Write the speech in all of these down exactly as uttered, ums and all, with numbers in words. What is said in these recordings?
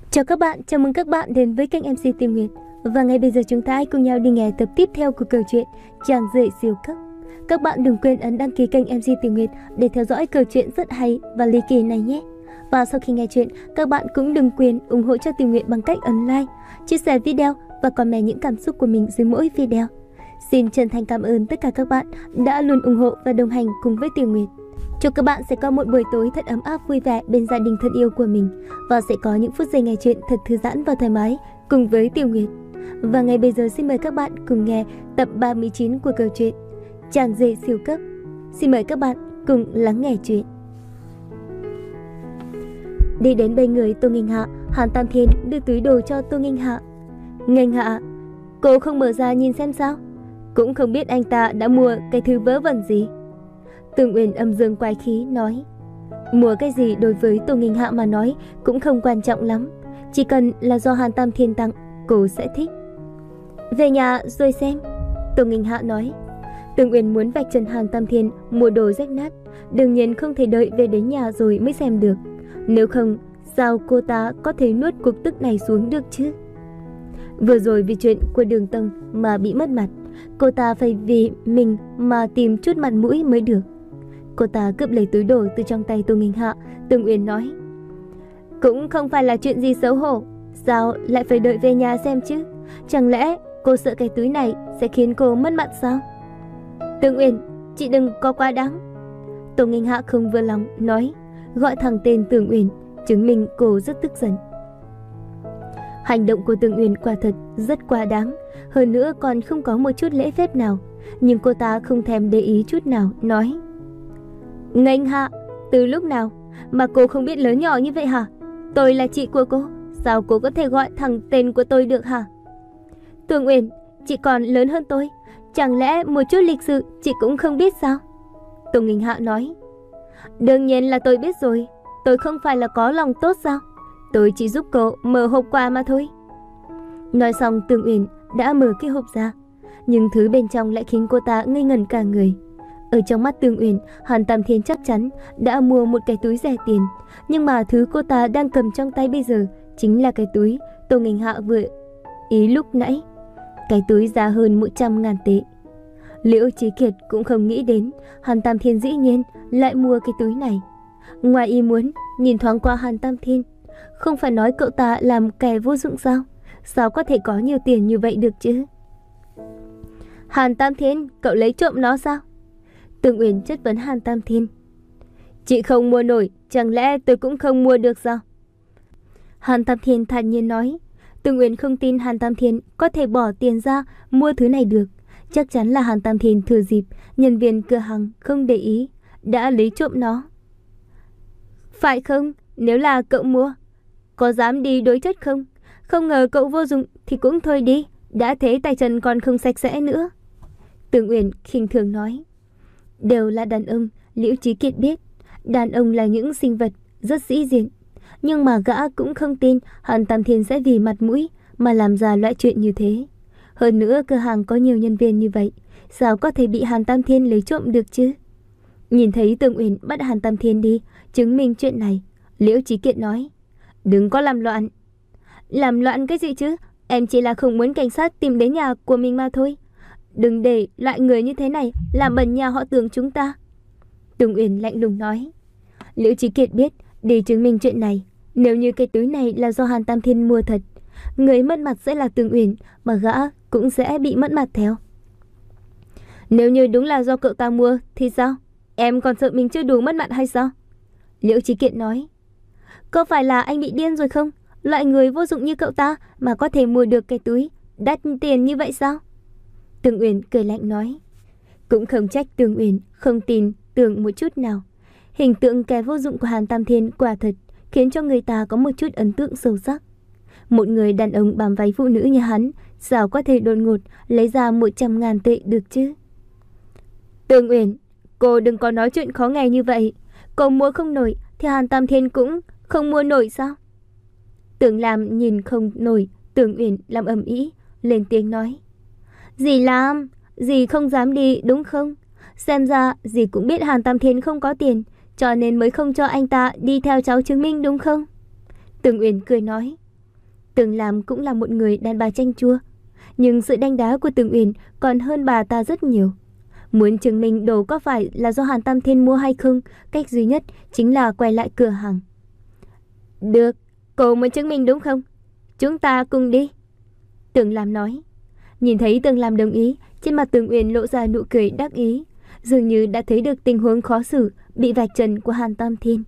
Chào các bạn, chào mừng các bạn đến với kênh em xê Tìm Nguyệt. Và ngay bây giờ chúng ta hãy cùng nhau đi nghe tập tiếp theo của câu chuyện Chàng rể siêu cấp. Các bạn đừng quên ấn đăng ký kênh em xê Tìm Nguyệt để theo dõi câu chuyện rất hay và ly kỳ này nhé. Và sau khi nghe chuyện, các bạn cũng đừng quên ủng hộ cho Tìm Nguyệt bằng cách ấn like, chia sẻ video và comment những cảm xúc của mình dưới mỗi video. Xin chân thành cảm ơn tất cả các bạn đã luôn ủng hộ và đồng hành cùng với Tìm Nguyệt. Chúc các bạn sẽ có một buổi tối thật ấm áp vui vẻ bên gia đình thân yêu của mình và sẽ có những phút giây nghe chuyện thật thư giãn và thoải mái cùng với Tiểu Nguyệt. Và ngay bây giờ xin mời các bạn cùng nghe tập ba mươi chín của câu chuyện Chàng rể siêu cấp. Xin mời các bạn cùng lắng nghe chuyện. Đi đến bên người Tô Nghênh Hạ, Hàn Tam Thiên đưa túi đồ cho Tô Nghênh Hạ. Nghênh Hạ, cô không mở ra nhìn xem sao? Cũng không biết anh ta đã mua cái thứ vớ vẩn gì. Tương Uyển âm dương quái khí nói, mua cái gì đối với Tô Nghênh Hạ mà nói cũng không quan trọng lắm, chỉ cần là do Hàn Tam Thiên tặng, cô sẽ thích. Về nhà rồi xem, Tô Nghênh Hạ nói. Tương Uyển muốn vạch trần Hàn Tam Thiên mua đồ rách nát, đương nhiên không thể đợi về đến nhà rồi mới xem được. Nếu không, sao cô ta có thể nuốt cục tức này xuống được chứ? Vừa rồi vì chuyện của Đường Tông mà bị mất mặt, cô ta phải vì mình mà tìm chút mặt mũi mới được. Cô ta cướp lấy túi đồ từ trong tay Tô Nghênh Hạ. Tương Uyển nói, cũng không phải là chuyện gì xấu hổ, sao lại phải đợi về nhà xem chứ? Chẳng lẽ cô sợ cái túi này sẽ khiến cô mất mặt sao? Tương Uyển, chị đừng có quá đáng. Tô Nghênh Hạ không vừa lòng nói, gọi thẳng tên Tương Uyển, chứng minh cô rất tức giận. Hành động của Tương Uyển quả thật rất quá đáng, hơn nữa còn không có một chút lễ phép nào. Nhưng cô ta không thèm để ý chút nào, nói, Nghênh Hạ, từ lúc nào mà cô không biết lớn nhỏ như vậy hả? Tôi là chị của cô, sao cô có thể gọi thẳng tên của tôi được hả? Tương Uyển, chị còn lớn hơn tôi, chẳng lẽ một chút lịch sự chị cũng không biết sao? Tô Nghênh Hạ nói, đương nhiên là tôi biết rồi, tôi không phải là có lòng tốt sao? Tôi chỉ giúp cô mở hộp quà mà thôi. Nói xong Tương Uyển đã mở cái hộp ra, nhưng thứ bên trong lại khiến cô ta ngây ngẩn cả người. Ở trong mắt Tương Uyển, Hàn Tam Thiên chắc chắn đã mua một cái túi rẻ tiền, nhưng mà thứ cô ta đang cầm trong tay bây giờ chính là cái túi Tô Nghênh Hạ vừa ý lúc nãy. Cái túi giá hơn một trăm ngàn tệ. Liễu Chí Kiệt cũng không nghĩ đến Hàn Tam Thiên dĩ nhiên lại mua cái túi này. Ngoài ý muốn nhìn thoáng qua Hàn Tam Thiên, không phải nói cậu ta làm kẻ vô dụng sao? Sao có thể có nhiều tiền như vậy được chứ? Hàn Tam Thiên, cậu lấy trộm nó sao? Tương Uyển chất vấn Hàn Tam Thiên. Chị không mua nổi, chẳng lẽ tôi cũng không mua được sao? Hàn Tam Thiên thản nhiên nói. Tương Uyển không tin Hàn Tam Thiên có thể bỏ tiền ra mua thứ này được. Chắc chắn là Hàn Tam Thiên thừa dịp nhân viên cửa hàng không để ý đã lấy trộm nó. Phải không? Nếu là cậu mua, có dám đi đối chất không? Không ngờ cậu vô dụng thì cũng thôi đi, đã thế tay chân còn không sạch sẽ nữa. Tương Uyển khinh thường nói. Đều là đàn ông, Liễu Chí Kiệt biết, đàn ông là những sinh vật rất sĩ diện, nhưng mà gã cũng không tin Hàn Tam Thiên sẽ vì mặt mũi mà làm ra loại chuyện như thế. Hơn nữa cửa hàng có nhiều nhân viên như vậy, sao có thể bị Hàn Tam Thiên lấy trộm được chứ? Nhìn thấy Tương Uyển bắt Hàn Tam Thiên đi chứng minh chuyện này, Liễu Chí Kiệt nói, đừng có làm loạn. Làm loạn cái gì chứ? Em chỉ là không muốn cảnh sát tìm đến nhà của mình mà thôi. Đừng để loại người như thế này làm bẩn nhà họ Tưởng chúng ta. Tương Uyển lạnh lùng nói. Liễu Chí Kiệt biết để chứng minh chuyện này, nếu như cái túi này là do Hàn Tam Thiên mua thật, người mất mặt sẽ là Tương Uyển, mà gã cũng sẽ bị mất mặt theo. Nếu như đúng là do cậu ta mua thì sao? Em còn sợ mình chưa đủ mất mặt hay sao? Liễu Chí Kiệt nói. Có phải là anh bị điên rồi không? Loại người vô dụng như cậu ta mà có thể mua được cái túi đắt tiền như vậy sao? Tương Uyển cười lạnh nói. Cũng không trách Tương Uyển không tin Tưởng một chút nào. Hình tượng kẻ vô dụng của Hàn Tam Thiên quả thật khiến cho người ta có một chút ấn tượng sâu sắc. Một người đàn ông bám váy phụ nữ như hắn, sao có thể đột ngột lấy ra một trăm ngàn tệ được chứ? Tương Uyển, cô đừng có nói chuyện khó nghe như vậy. Cô mua không nổi thì Hàn Tam Thiên cũng không mua nổi sao? Tưởng Lam nhìn không nổi Tương Uyển làm ầm ĩ, lên tiếng nói. Dì Lam, dì không dám đi đúng không? Xem ra dì cũng biết Hàn Tam Thiên không có tiền, cho nên mới không cho anh ta đi theo cháu chứng minh đúng không? Tương Uyển cười nói. Tưởng Lam cũng là một người đàn bà chanh chua, nhưng sự đánh đá của Tưởng Uyển còn hơn bà ta rất nhiều. Muốn chứng minh đồ có phải là do Hàn Tam Thiên mua hay không, cách duy nhất chính là quay lại cửa hàng. Được, cô muốn chứng minh đúng không? Chúng ta cùng đi. Tưởng Lam nói. Nhìn thấy Tưởng Lam đồng ý, trên mặt Tưởng Uyển lộ ra nụ cười đắc ý, dường như đã thấy được tình huống khó xử bị vạch trần của Hàn Tam Thiên.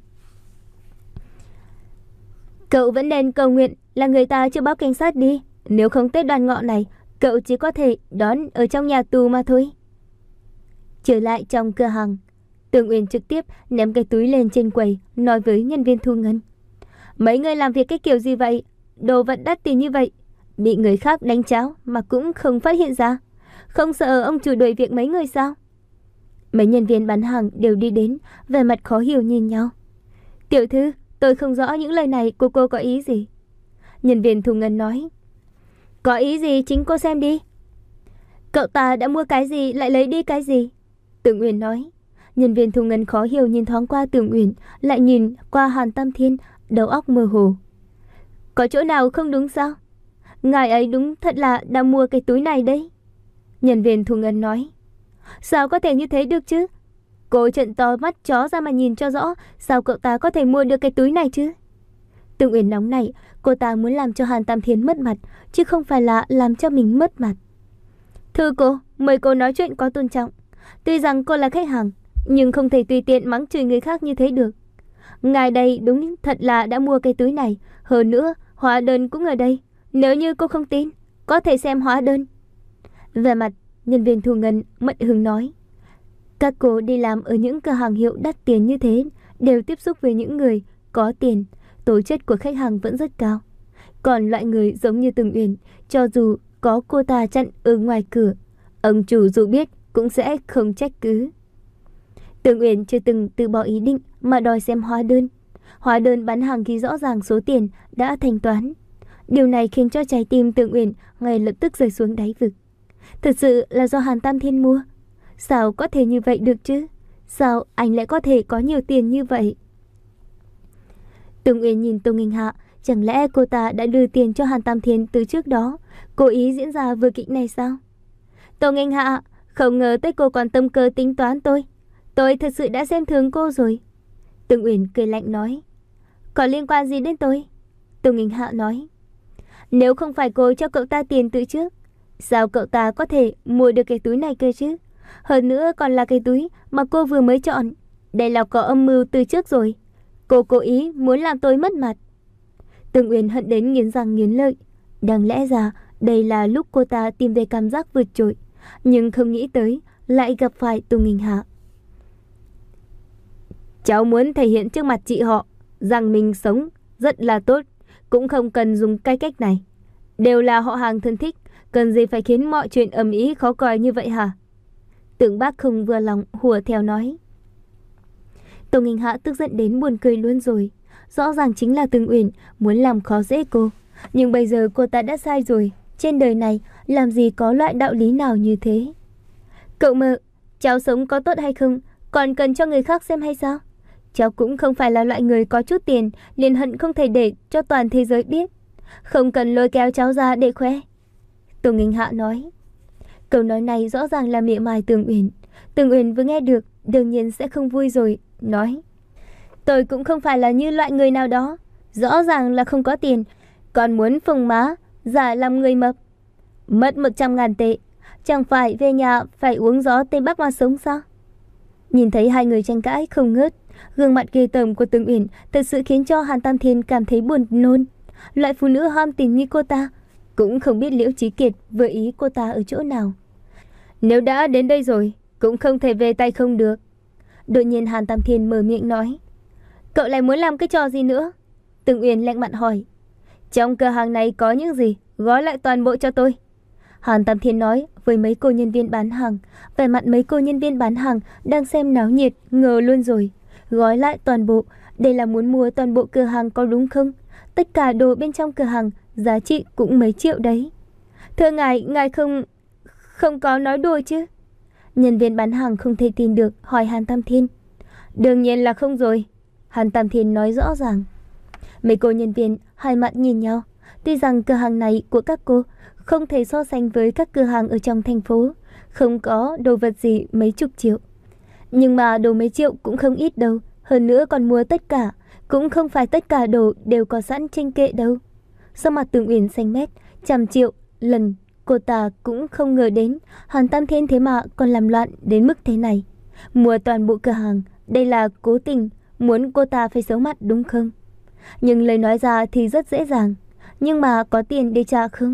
Cậu vẫn nên cầu nguyện là người ta chưa báo cảnh sát đi, nếu không Tết Đoan Ngọ này cậu chỉ có thể đón ở trong nhà tù mà thôi. Trở lại trong cửa hàng, Tưởng Uyển trực tiếp ném cái túi lên trên quầy, nói với nhân viên thu ngân. Mấy người làm việc cái kiểu gì vậy? Đồ vật đắt tiền như vậy, bị người khác đánh cháo mà cũng không phát hiện ra. Không sợ ông chủ đuổi việc mấy người sao? Mấy nhân viên bán hàng đều đi đến, vẻ mặt khó hiểu nhìn nhau. Tiểu thư, tôi không rõ những lời này của cô có ý gì. Nhân viên thu ngân nói. Có ý gì chính cô xem đi. Cậu ta đã mua cái gì lại lấy đi cái gì? Tưởng Uyển nói. Nhân viên thu ngân khó hiểu nhìn thoáng qua Tưởng Uyển, lại nhìn qua Hàn Tam Thiên, đầu óc mơ hồ. Có chỗ nào không đúng sao? Ngài ấy đúng thật là đã mua cái túi này đấy. Nhân viên thu ngân nói. Sao có thể như thế được chứ? Cô trợn to mắt chó ra mà nhìn cho rõ, sao cậu ta có thể mua được cái túi này chứ? Tưởng Uyển nóng nảy, cô ta muốn làm cho Hàn Tam Thiên mất mặt, chứ không phải là làm cho mình mất mặt. Thưa cô, mời cô nói chuyện có tôn trọng. Tuy rằng cô là khách hàng, nhưng không thể tùy tiện mắng chửi người khác như thế được. Ngài đây đúng thật là đã mua cái túi này, hơn nữa hóa đơn cũng ở đây. Nếu như cô không tin, có thể xem hóa đơn. Về mặt nhân viên thu ngân mận hứng nói. Các cô đi làm ở những cửa hàng hiệu đắt tiền như thế, đều tiếp xúc với những người có tiền, tố chất của khách hàng vẫn rất cao. Còn loại người giống như Tưởng Uyển, cho dù có cô ta chặn ở ngoài cửa, ông chủ dù biết cũng sẽ không trách cứ. Tưởng Uyển chưa từng từ bỏ ý định mà đòi xem hóa đơn. Hóa đơn bán hàng ghi rõ ràng số tiền đã thanh toán. Điều này khiến cho trái tim Tưởng Uyển ngay lập tức rơi xuống đáy vực. Thật sự là do Hàn Tam Thiên mua. Sao có thể như vậy được chứ? Sao anh lại có thể có nhiều tiền như vậy? Tưởng Uyển nhìn Tô Nghinh Hạ, chẳng lẽ cô ta đã đưa tiền cho Hàn Tam Thiên từ trước đó, cố ý diễn ra vở kịch này sao? Tô Nghinh Hạ, không ngờ tới cô còn tâm cơ tính toán tôi. Tôi thật sự đã xem thường cô rồi. Tưởng Uyển cười lạnh nói. Có liên quan gì đến tôi? Tô Nghinh Hạ nói. Nếu không phải cô cho cậu ta tiền từ trước, sao cậu ta có thể mua được cái túi này cơ chứ? Hơn nữa còn là cái túi mà cô vừa mới chọn. Đây là có âm mưu từ trước rồi. Cô cố ý muốn làm tôi mất mặt. Tưởng Uyển hận đến nghiến răng nghiến lợi. Đáng lẽ ra đây là lúc cô ta tìm về cảm giác vượt trội, nhưng không nghĩ tới lại gặp phải Tô Nghinh Hạ. Cháu muốn thể hiện trước mặt chị họ rằng mình sống rất là tốt, cũng không cần dùng cái cách này. Đều là họ hàng thân thích, cần gì phải khiến mọi chuyện ầm ĩ khó coi như vậy hả? Tưởng Bác không vừa lòng hùa theo nói. Tô Nghinh Hạ tức giận đến buồn cười luôn rồi. Rõ ràng chính là Tưởng Uyển muốn làm khó dễ cô, nhưng bây giờ cô ta đã sai rồi. Trên đời này làm gì có loại đạo lý nào như thế? Cậu mợ, cháu sống có tốt hay không còn cần cho người khác xem hay sao? Cháu cũng không phải là loại người có chút tiền liền hận không thể để cho toàn thế giới biết. Không cần lôi kéo cháu ra để khoe. Tô Nghinh Hạ nói. Câu nói này rõ ràng là mỉa mai Tưởng Uyển. Tưởng Uyển vừa nghe được đương nhiên sẽ không vui rồi, nói. Tôi cũng không phải là như loại người nào đó, rõ ràng là không có tiền, còn muốn phồng má, giả làm người mập. Mất một trăm ngàn tệ, chẳng phải về nhà phải uống gió Tây Bắc mà sống sao? Nhìn thấy hai người tranh cãi không ngớt, gương mặt ghê tởm của Tưởng Uyển thật sự khiến cho Hàn Tam Thiên cảm thấy buồn nôn. Loại phụ nữ ham tiền như cô ta cũng không biết Liễu Chí Kiệt vừa ý cô ta ở chỗ nào. Nếu đã đến đây rồi cũng không thể về tay không được. Đột nhiên Hàn Tam Thiên mở miệng nói. Cậu lại muốn làm cái trò gì nữa? Tưởng Uyển lạnh mặt hỏi. Trong cửa hàng này có những gì, gói lại toàn bộ cho tôi. Hàn Tam Thiên nói với mấy cô nhân viên bán hàng. Vẻ mặt mấy cô nhân viên bán hàng đang xem náo nhiệt ngờ luôn rồi. Gói lại toàn bộ, đây là muốn mua toàn bộ cửa hàng có đúng không? Tất cả đồ bên trong cửa hàng giá trị cũng mấy triệu đấy. Thưa ngài, ngài không... không có nói đùa chứ? Nhân viên bán hàng không thể tin được hỏi Hàn Tam Thiên. Đương nhiên là không rồi. Hàn Tam Thiên nói rõ ràng. Mấy cô nhân viên hai mặt nhìn nhau. Tuy rằng cửa hàng này của các cô không thể so sánh với các cửa hàng ở trong thành phố, không có đồ vật gì mấy chục triệu. Nhưng mà đồ mấy triệu cũng không ít đâu, hơn nữa còn mua tất cả, cũng không phải tất cả đồ đều có sẵn trên kệ đâu. Sau mặt Tưởng Uyển xanh mét, trăm triệu lần cô ta cũng không ngờ đến Hàn Tam Thiên thế mà còn làm loạn đến mức thế này. Mua toàn bộ cửa hàng, đây là cố tình muốn cô ta phải xấu mặt đúng không? Nhưng lời nói ra thì rất dễ dàng, nhưng mà có tiền để trả không?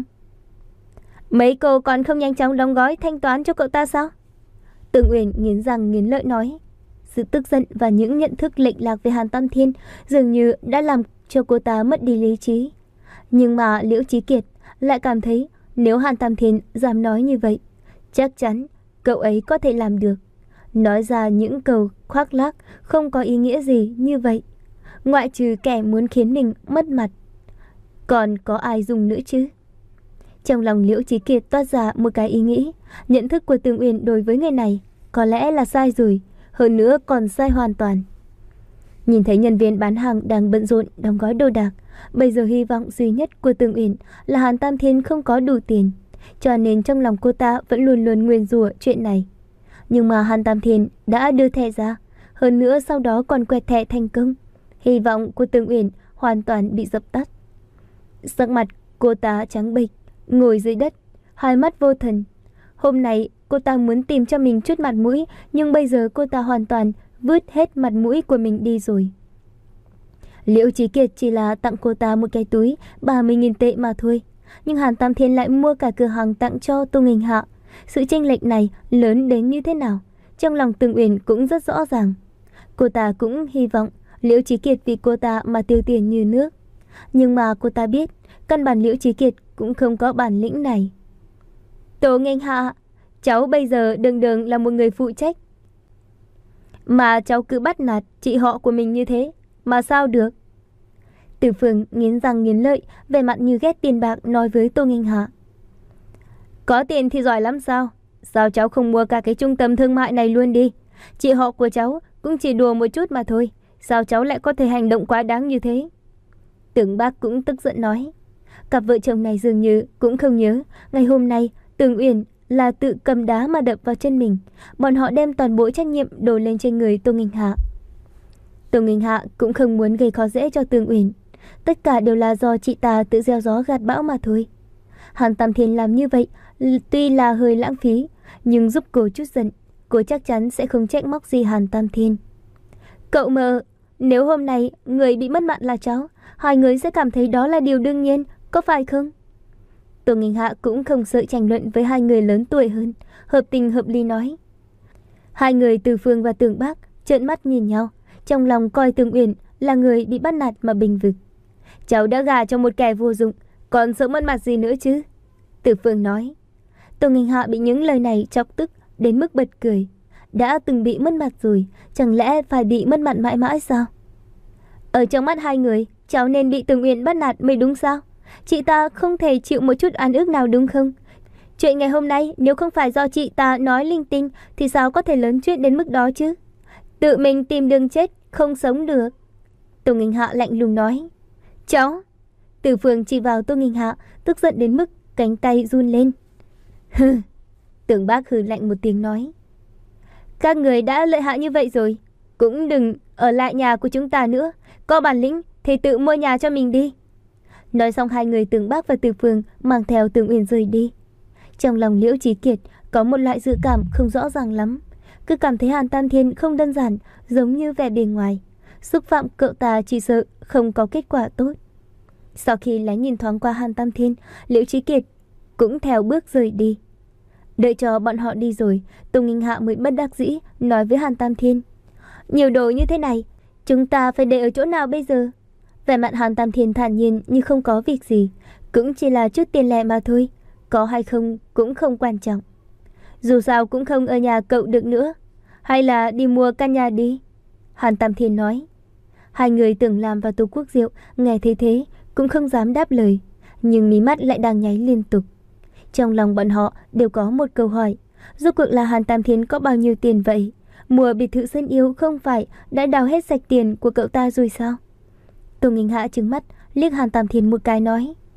Mấy cô còn không nhanh chóng đóng gói thanh toán cho cậu ta sao? Tưởng Uyển nghiến răng nghiến lợi nói. Sự tức giận và những nhận thức lệch lạc về Hàn Tam Thiên dường như đã làm cho cô ta mất đi lý trí. Nhưng mà Liễu Chí Kiệt lại cảm thấy nếu Hàn Tam Thiên dám nói như vậy, chắc chắn cậu ấy có thể làm được. Nói ra những câu khoác lác không có ý nghĩa gì như vậy, ngoại trừ kẻ muốn khiến mình mất mặt, còn có ai dùng nữa chứ? Trong lòng Liễu Chí Kiệt toát ra một cái ý nghĩ, nhận thức của Tưởng Uyển đối với người này có lẽ là sai rồi, hơn nữa còn sai hoàn toàn. Nhìn thấy nhân viên bán hàng đang bận rộn đóng gói đồ đạc, bây giờ hy vọng duy nhất của Tưởng Uyển là Hàn Tam Thiên không có đủ tiền, cho nên trong lòng cô ta vẫn luôn luôn nguyền rủa chuyện này. Nhưng mà Hàn Tam Thiên đã đưa thẻ ra, hơn nữa sau đó còn quẹt thẻ thành công. Hy vọng của Tưởng Uyển hoàn toàn bị dập tắt. Sắc mặt cô ta trắng bệch, ngồi dưới đất, hai mắt vô thần. Hôm nay cô ta muốn tìm cho mình chút mặt mũi, nhưng bây giờ cô ta hoàn toàn vứt hết mặt mũi của mình đi rồi. Liễu Chí Kiệt chỉ là tặng cô ta một cái túi ba mươi nghìn tệ mà thôi, nhưng Hàn Tam Thiên lại mua cả cửa hàng tặng cho Tô Nghinh Hạ. Sự chênh lệch này lớn đến như thế nào, trong lòng Tưởng Uyển cũng rất rõ ràng. Cô ta cũng hy vọng Liễu Chí Kiệt vì cô ta mà tiêu tiền như nước, nhưng mà cô ta biết căn bản Liễu Chí Kiệt cũng không có bản lĩnh này. Tô Nghinh Hạ, cháu bây giờ đường đường là một người phụ trách, mà cháu cứ bắt nạt chị họ của mình như thế, mà sao được? Từ Phương nghiến răng nghiến lợi, vẻ mặt như ghét tiền bạc nói với Tô Nghinh Hạ. Có tiền thì giỏi lắm sao? Sao cháu không mua cả cái trung tâm thương mại này luôn đi? Chị họ của cháu cũng chỉ đùa một chút mà thôi, sao cháu lại có thể hành động quá đáng như thế? Tưởng Bác cũng tức giận nói. Cặp vợ chồng này dường như cũng không nhớ ngày hôm nay Tưởng Uyển là tự cầm đá mà đập vào chân mình. Bọn họ đem toàn bộ trách nhiệm đổ lên trên người Tô Nghinh Hạ. Tô Nghinh Hạ cũng không muốn gây khó dễ cho Tưởng Uyển. Tất cả đều là do chị ta tự gieo gió gặt bão mà thôi. Hàn Tam Thiên làm như vậy tuy là hơi lãng phí, nhưng giúp cô chút giận, cô chắc chắn sẽ không trách móc gì Hàn Tam Thiên. Cậu mơ, nếu hôm nay người bị mất mạng là cháu, hai người sẽ cảm thấy đó là điều đương nhiên, có phải không? Tô Nghinh Hạ cũng không sợ tranh luận với hai người lớn tuổi hơn, hợp tình hợp lý nói. Hai người Từ Phương và Tưởng Bác trợn mắt nhìn nhau, trong lòng coi Tưởng Uyển là người bị bắt nạt mà bình vực. Cháu đã gả cho một kẻ vô dụng, còn sợ mất mặt gì nữa chứ? Từ Phương nói. Tô Nghinh Hạ bị những lời này chọc tức đến mức bật cười. Đã từng bị mất mặt rồi, chẳng lẽ phải bị mất mặt mãi mãi sao? Ở trong mắt hai người, cháu nên bị Tưởng Uyển bắt nạt mới đúng sao? Chị ta không thể chịu một chút oan ức nào đúng không? Chuyện ngày hôm nay nếu không phải do chị ta nói linh tinh thì sao có thể lớn chuyện đến mức đó chứ? Tự mình tìm đường chết, không sống được. Tô Nghinh Hạ lạnh lùng nói. Cháu! Từ Phương chỉ vào Tô Nghinh Hạ, tức giận đến mức cánh tay run lên. Hừ! Tưởng Bác hừ lạnh một tiếng nói. Các người đã lợi hại như vậy rồi, cũng đừng ở lại nhà của chúng ta nữa. Có bản lĩnh thì tự mua nhà cho mình đi. Nói xong hai người Tưởng Bác và Từ Phương mang theo Tưởng Uyển rời đi. Trong lòng Liễu Chí Kiệt có một loại dự cảm không rõ ràng lắm, cứ cảm thấy Hàn Tam Thiên không đơn giản giống như vẻ bề ngoài. Xúc phạm cậu ta chỉ sợ không có kết quả tốt. Sau khi lén nhìn thoáng qua Hàn Tam Thiên, Liễu Chí Kiệt cũng theo bước rời đi. Đợi cho bọn họ đi rồi, Tô Nghinh Hạ mới bất đắc dĩ nói với Hàn Tam Thiên. Nhiều đồ như thế này, chúng ta phải để ở chỗ nào bây giờ? Vẻ mặt Hàn Tam Thiên thản nhiên như không có việc gì, cũng chỉ là chút tiền lẻ mà thôi, có hay không cũng không quan trọng. Dù sao cũng không ở nhà cậu được nữa, hay là đi mua căn nhà đi? Hàn Tam Thiên nói. Hai người Tưởng Lam và Tô Quốc Diệu nghe thấy thế cũng không dám đáp lời, nhưng mí mắt lại đang nháy liên tục. Trong lòng bọn họ đều có một câu hỏi, rốt cuộc là Hàn Tam Thiên có bao nhiêu tiền vậy? Mua biệt thự Sơn Yêu không phải đã đào hết sạch tiền của cậu ta rồi sao? Tô Nghinh Hạ trừng mắt liếc Hàn Tam Thiên một cái nói.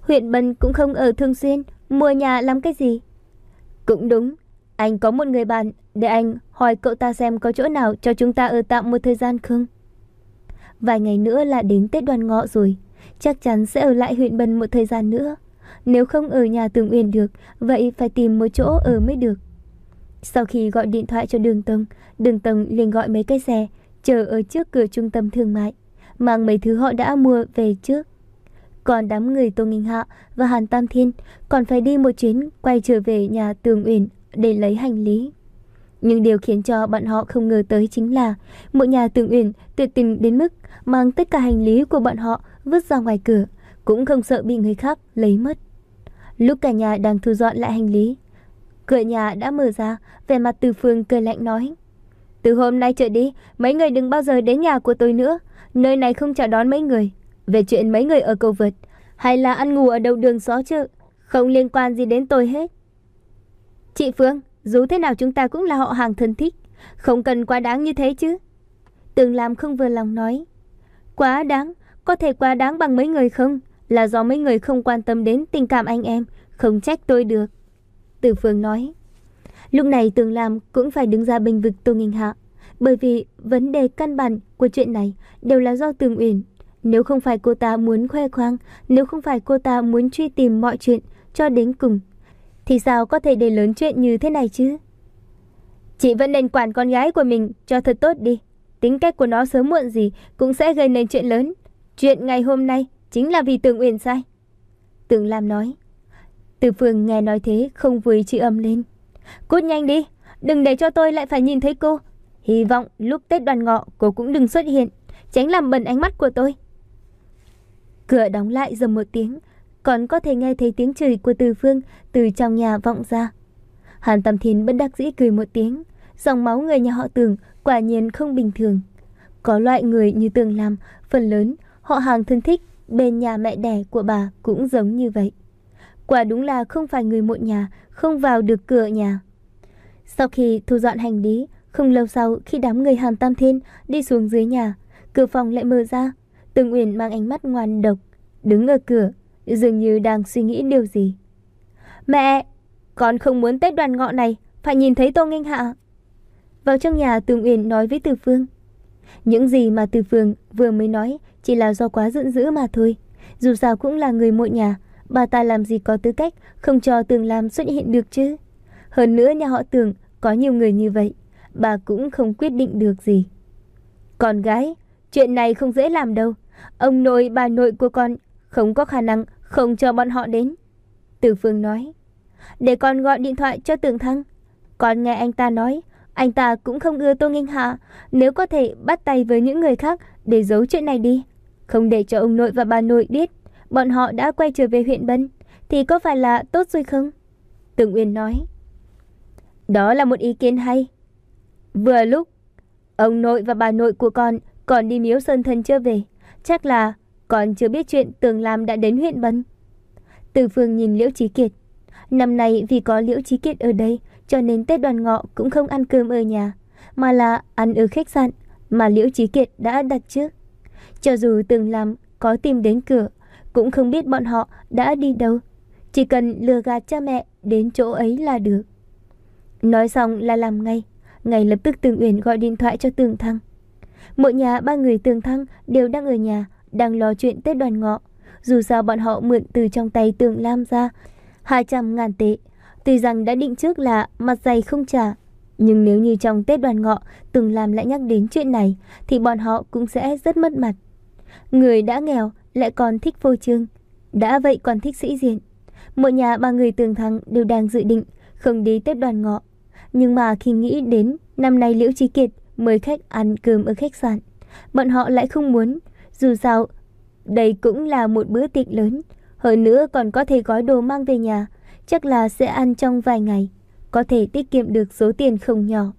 Huyện Bân cũng không ở thường xuyên, mua nhà làm cái gì? Cũng đúng, anh có một người bạn, để anh hỏi cậu ta xem có chỗ nào cho chúng ta ở tạm một thời gian không? Vài ngày nữa là đến Tết Đoan Ngọ rồi, chắc chắn sẽ ở lại huyện Bân một thời gian nữa. Nếu không ở nhà Tường Uyển được, vậy phải tìm một chỗ ở mới được. Sau khi gọi điện thoại cho Đường Tông, Đường Tông liền gọi mấy cái xe chờ ở trước cửa trung tâm thương mại, mang mấy thứ họ đã mua về trước. Còn đám người Tô Nghinh Hạ và Hàn Tam Thiên còn phải đi một chuyến quay trở về nhà Tường Uyển để lấy hành lý. Nhưng điều khiến cho bọn họ không ngờ tới chính là một nhà Tường Uyển tuyệt tình đến mức mang tất cả hành lý của bọn họ vứt ra ngoài cửa, cũng không sợ bị người khác lấy mất. Lúc cả nhà đang thu dọn lại hành lý, cửa nhà đã mở ra, vẻ mặt Từ Phương cười lạnh nói: từ hôm nay trở đi, mấy người đừng bao giờ đến nhà của tôi nữa. Nơi này không chào đón mấy người. Về chuyện mấy người ở cầu vượt hay là ăn ngủ ở đầu đường xó chợ, không liên quan gì đến tôi hết. Chị Phương, dù thế nào chúng ta cũng là họ hàng thân thích, không cần quá đáng như thế chứ. Tường Lam không vừa lòng nói: quá đáng? Có thể quá đáng bằng mấy người không? Là do mấy người không quan tâm đến tình cảm anh em, không trách tôi được. Từ Phương nói. Lúc này Tường Lam cũng phải đứng ra bênh vực Tô Nghinh Hạ, bởi vì vấn đề căn bản của chuyện này đều là do Tường Uyển. Nếu không phải cô ta muốn khoe khoang, nếu không phải cô ta muốn truy tìm mọi chuyện cho đến cùng, thì sao có thể để lớn chuyện như thế này chứ? Chị vẫn nên quản con gái của mình cho thật tốt đi. Tính cách của nó sớm muộn gì cũng sẽ gây nên chuyện lớn. Chuyện ngày hôm nay chính là vì Tường Uyển sai. Tường Lam nói. Từ Phương nghe nói thế không vui chửi ầm lên. Cút nhanh đi, đừng để cho tôi lại phải nhìn thấy cô. Hy vọng lúc Tết Đoan Ngọ cô cũng đừng xuất hiện, tránh làm bẩn ánh mắt của tôi. Cửa đóng lại dầm một tiếng, còn có thể nghe thấy tiếng chửi của Từ Phương từ trong nhà vọng ra. Hàn Tam Thiên bất đắc dĩ cười một tiếng. Dòng máu người nhà họ Tường quả nhiên không bình thường. Có loại người như Tường Lam, phần lớn họ hàng thân thích bên nhà mẹ đẻ của bà cũng giống như vậy. Quả đúng là không phải người một nhà không vào được cửa nhà. Sau khi thu dọn hành lý, không lâu sau khi đám người Hàn Tam Thiên đi xuống dưới nhà, cửa phòng lại mở ra. Tường Uyển mang ánh mắt ngoan độc, đứng ở cửa, dường như đang suy nghĩ điều gì. Mẹ, con không muốn Tết Đoan Ngọ này phải nhìn thấy Tô Nghinh Hạ. Vào trong nhà, Tường Uyển nói với Từ Phương. Những gì mà Từ Phương vừa mới nói chỉ là do quá giận dữ mà thôi. Dù sao cũng là người một nhà, bà ta làm gì có tư cách không cho Tường Lam xuất hiện được chứ. Hơn nữa nhà họ Tường có nhiều người như vậy, bà cũng không quyết định được gì. Con gái, chuyện này không dễ làm đâu. Ông nội bà nội của con không có khả năng không cho bọn họ đến. Từ Phương nói. Để con gọi điện thoại cho Tường Thăng. Con nghe anh ta nói anh ta cũng không ưa Tô Nghinh Hạ. Nếu có thể bắt tay với những người khác để giấu chuyện này đi, không để cho ông nội và bà nội biết bọn họ đã quay trở về huyện Bân, thì có phải là tốt rồi không? Tường Uyển nói. Đó là một ý kiến hay. Vừa lúc ông nội và bà nội của con còn đi miếu Sơn Thần chưa về, chắc là con chưa biết chuyện Tường Lam đã đến huyện Bân. Từ Phương nhìn Liễu Chí Kiệt. Năm nay vì có Liễu Chí Kiệt ở đây, cho nên Tết Đoan Ngọ cũng không ăn cơm ở nhà, mà là ăn ở khách sạn mà Liễu Chí Kiệt đã đặt trước. Cho dù Tường Lam có tìm đến cửa, cũng không biết bọn họ đã đi đâu. Chỉ cần lừa gạt cha mẹ đến chỗ ấy là được. Nói xong là làm ngay. Ngay lập tức Tường Uyển gọi điện thoại cho Tường Thăng. Mỗi nhà ba người Tường Thăng đều đang ở nhà, đang lo chuyện Tết Đoan Ngọ. Dù sao bọn họ mượn từ trong tay Tường Lam ra hai trăm ngàn tệ. Tuy rằng đã định trước là mặt dày không trả, nhưng nếu như trong Tết Đoan Ngọ Tường Lam lại nhắc đến chuyện này, thì bọn họ cũng sẽ rất mất mặt. Người đã nghèo lại còn thích phô trương, đã vậy còn thích sĩ diện. Mỗi nhà ba người Tường Thăng đều đang dự định không đi Tết Đoan Ngọ. Nhưng mà khi nghĩ đến năm nay Liễu Chí Kiệt mời khách ăn cơm ở khách sạn, bọn họ lại không muốn. Dù sao đây cũng là một bữa tiệc lớn, hơn nữa còn có thể gói đồ mang về nhà, chắc là sẽ ăn trong vài ngày, có thể tiết kiệm được số tiền không nhỏ.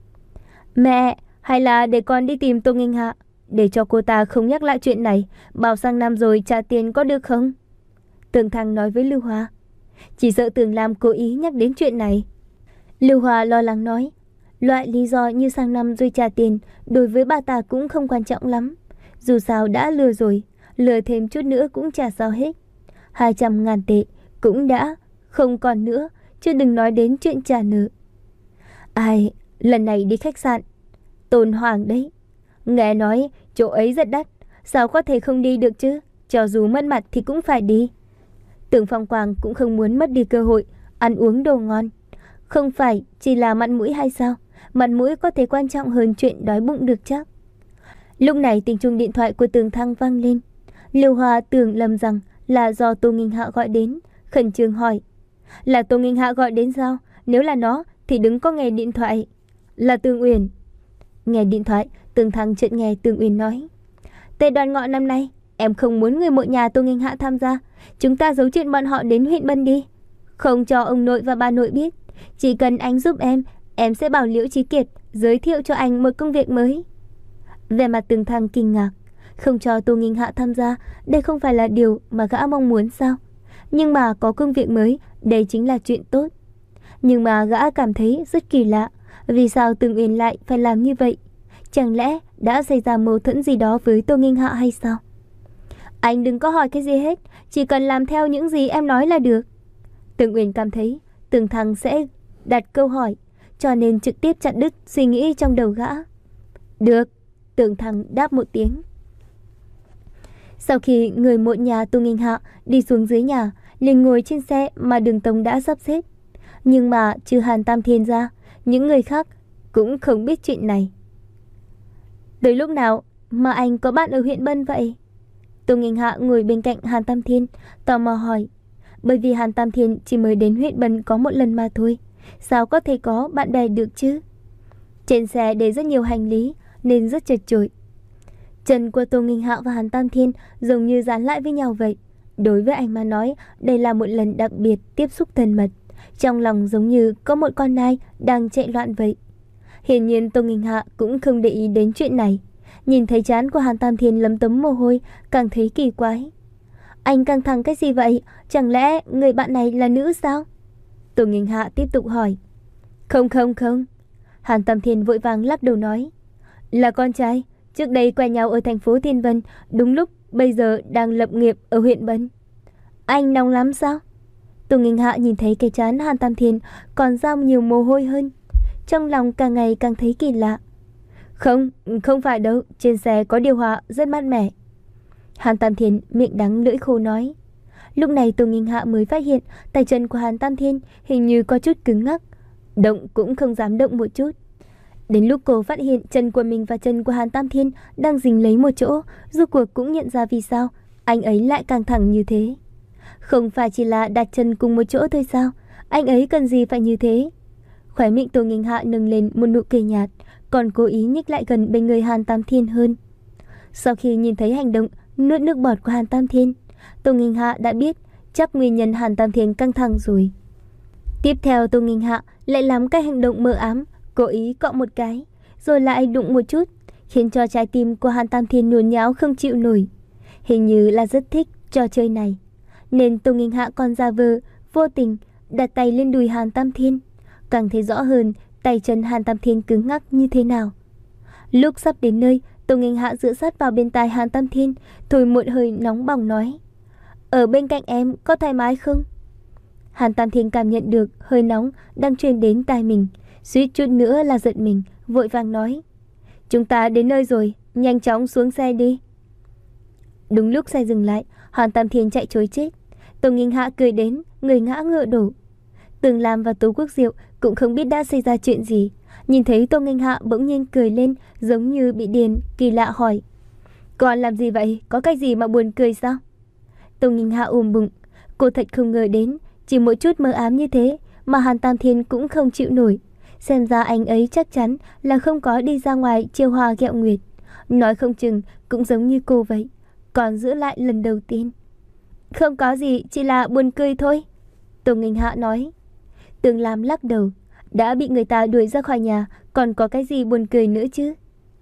Mẹ, hay là để con đi tìm Tô Nghinh Hạ, để cho cô ta không nhắc lại chuyện này, bảo sang năm rồi trả tiền có được không? Tường Thăng nói với Lưu Hoa. Chỉ sợ Tường Lam cố ý nhắc đến chuyện này. Lưu Hoa lo lắng nói. Loại lý do như sang năm rồi trả tiền đối với bà ta cũng không quan trọng lắm. Dù sao đã lừa rồi, lừa thêm chút nữa cũng chả sao hết. hai trăm ngàn tệ cũng đã không còn nữa, chứ đừng nói đến chuyện trả nợ. Ai, lần này đi khách sạn Tôn Hoàng đấy. Nghe nói chỗ ấy rất đắt, sao có thể không đi được chứ? Cho dù mất mặt thì cũng phải đi. Tưởng Phong Quang cũng không muốn mất đi cơ hội ăn uống đồ ngon. Không phải chỉ là mặt mũi hay sao? Mặt mũi có thể quan trọng hơn chuyện đói bụng được chắc. Lúc này tiếng chuông điện thoại của Tường Thăng vang lên. Lưu Hoa tưởng lầm rằng là do Tô Nghinh Hạ gọi đến, khẩn trương hỏi: Là Tô Nghinh Hạ gọi đến sao? Nếu là nó thì đừng có nghe điện thoại. Là Tường Uyển. Nghe điện thoại, Tường Thăng chợt nghe Tường Uyển nói: Tết Đoan Ngọ năm nay em không muốn người một nhà Tô Nghinh Hạ tham gia. Chúng ta giấu chuyện bọn họ đến huyện Bân đi, không cho ông nội và bà nội biết. Chỉ cần anh giúp em, em sẽ bảo Liễu Chí Kiệt giới thiệu cho anh một công việc mới. Vẻ mặt Tường Thăng kinh ngạc. Không cho Tô Nghinh Hạ tham gia, đây không phải là điều mà gã mong muốn sao? Nhưng mà có công việc mới, đây chính là chuyện tốt. Nhưng mà gã cảm thấy rất kỳ lạ. Vì sao Tường Uyển lại phải làm như vậy? Chẳng lẽ đã xảy ra mâu thuẫn gì đó với Tô Nghinh Hạ hay sao? Anh đừng có hỏi cái gì hết, chỉ cần làm theo những gì em nói là được. Tường Uyển cảm thấy Tường Thăng sẽ đặt câu hỏi, cho nên trực tiếp chặn đứt suy nghĩ trong đầu gã. Được, Tường Thăng đáp một tiếng. Sau khi người một nhà Tô Nghinh Hạ đi xuống dưới nhà, liền ngồi trên xe mà Đường Tông đã sắp xếp. Nhưng mà trừ Hàn Tam Thiên ra, những người khác cũng không biết chuyện này. Tới lúc nào mà anh có bạn ở huyện Bân vậy? Tô Nghinh Hạ ngồi bên cạnh Hàn Tam Thiên, tò mò hỏi. Bởi vì Hàn Tam Thiên chỉ mới đến huyện Bân có một lần mà thôi, sao có thể có bạn bè được chứ? Trên xe để rất nhiều hành lý nên rất chật chội. Chân của Tô Nghinh Hạ và Hàn Tam Thiên giống như dán lại với nhau vậy. Đối với anh mà nói, đây là một lần đặc biệt tiếp xúc thân mật. Trong lòng giống như có một con nai đang chạy loạn vậy. Hiển nhiên Tô Nghinh Hạ cũng không để ý đến chuyện này. Nhìn thấy trán của Hàn Tam Thiên lấm tấm mồ hôi, càng thấy kỳ quái. Anh căng thẳng cái gì vậy? Chẳng lẽ người bạn này là nữ sao? Tô Nghinh Hạ tiếp tục hỏi. Không không không. Hàn Tam Thiên vội vàng lắc đầu nói. Là con trai. Trước đây quen nhau ở thành phố Thiên Vân, đúng lúc bây giờ đang lập nghiệp ở huyện Bân. Anh nóng lắm sao? Tô Nghinh Hạ nhìn thấy cái trán Hàn Tam Thiên còn ra nhiều mồ hôi hơn, trong lòng càng ngày càng thấy kỳ lạ. Không, không phải đâu, trên xe có điều hòa rất mát mẻ. Hàn Tam Thiên miệng đắng lưỡi khô nói. Lúc này Tô Nghinh Hạ mới phát hiện tay chân của Hàn Tam Thiên hình như có chút cứng ngắc, động cũng không dám động một chút. Đến lúc cô phát hiện chân của mình và chân của Hàn Tam Thiên đang dính lấy một chỗ, rốt cuộc cũng nhận ra vì sao anh ấy lại căng thẳng như thế. Không phải chỉ là đặt chân cùng một chỗ thôi sao? Anh ấy cần gì phải như thế? Khóe miệng Tô Nghinh Hạ nâng lên một nụ cười nhạt, còn cố ý nhích lại gần bên người Hàn Tam Thiên hơn. Sau khi nhìn thấy hành động nuốt nước bọt của Hàn Tam Thiên, Tô Nghinh Hạ đã biết chắc nguyên nhân Hàn Tam Thiên căng thẳng rồi. Tiếp theo Tô Nghinh Hạ lại làm cái hành động mờ ám, cố ý cọ một cái, rồi lại đụng một chút, khiến cho trái tim của Hàn Tam Thiên nhốn nháo không chịu nổi. Hình như là rất thích trò chơi này, nên Tô Nghinh Hạ còn giả vờ vô tình đặt tay lên đùi Hàn Tam Thiên, càng thấy rõ hơn tay chân Hàn Tam Thiên cứng ngắc như thế nào. Lúc sắp đến nơi, Tô Nghinh Hạ dựa sát vào bên tai Hàn Tam Thiên, thổi một hơi nóng bỏng nói. Ở bên cạnh em có thoải mái không? Hàn Tam Thiên cảm nhận được hơi nóng đang truyền đến tai mình, suýt chút nữa là giật mình, vội vàng nói. Chúng ta đến nơi rồi, nhanh chóng xuống xe đi. Đúng lúc xe dừng lại, Hàn Tam Thiên chạy trối chết. Tô Nghinh Hạ cười đến, người ngã ngựa đổ. Tường Lam và Tố Quốc Diệu cũng không biết đã xảy ra chuyện gì. Nhìn thấy Tô Nghinh Hạ bỗng nhiên cười lên, giống như bị điên, kỳ lạ hỏi. Còn làm gì vậy? Có cái gì mà buồn cười sao? Tô Nghinh Hạ ôm bụng. Cô thật không ngờ đến, chỉ một chút mơ ám như thế mà Hàn Tam Thiên cũng không chịu nổi. Xem ra anh ấy chắc chắn là không có đi ra ngoài chiêu hoa ghẹo nguyệt. Nói không chừng cũng giống như cô vậy, còn giữ lại lần đầu tiên. Không có gì, chỉ là buồn cười thôi, Tô Nghinh Hạ nói. Tường Lam lắc đầu. Đã bị người ta đuổi ra khỏi nhà, còn có cái gì buồn cười nữa chứ?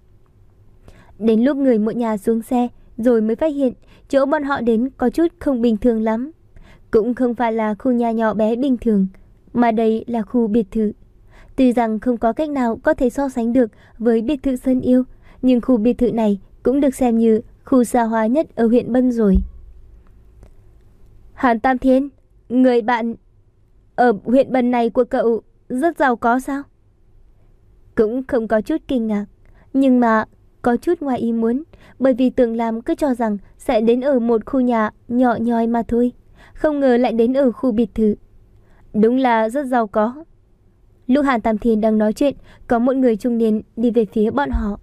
Đến lúc người một nhà xuống xe, rồi mới phát hiện chỗ bọn họ đến có chút không bình thường lắm. Cũng không phải là khu nhà nhỏ bé bình thường, mà đây là khu biệt thự. Tuy rằng không có cách nào có thể so sánh được với biệt thự Sơn Yêu, nhưng khu biệt thự này cũng được xem như khu xa hoa nhất ở huyện Bân rồi. Hàn Tam Thiên, người bạn ở huyện Bần này của cậu rất giàu có sao? Cũng không có chút kinh ngạc, nhưng mà có chút ngoài ý muốn, bởi vì Tưởng Lam cứ cho rằng sẽ đến ở một khu nhà nhỏ nhoi mà thôi, không ngờ lại đến ở khu biệt thự. Đúng là rất giàu có. Lúc Hàn Tam Thiên đang nói chuyện, có một người trung niên đi về phía bọn họ.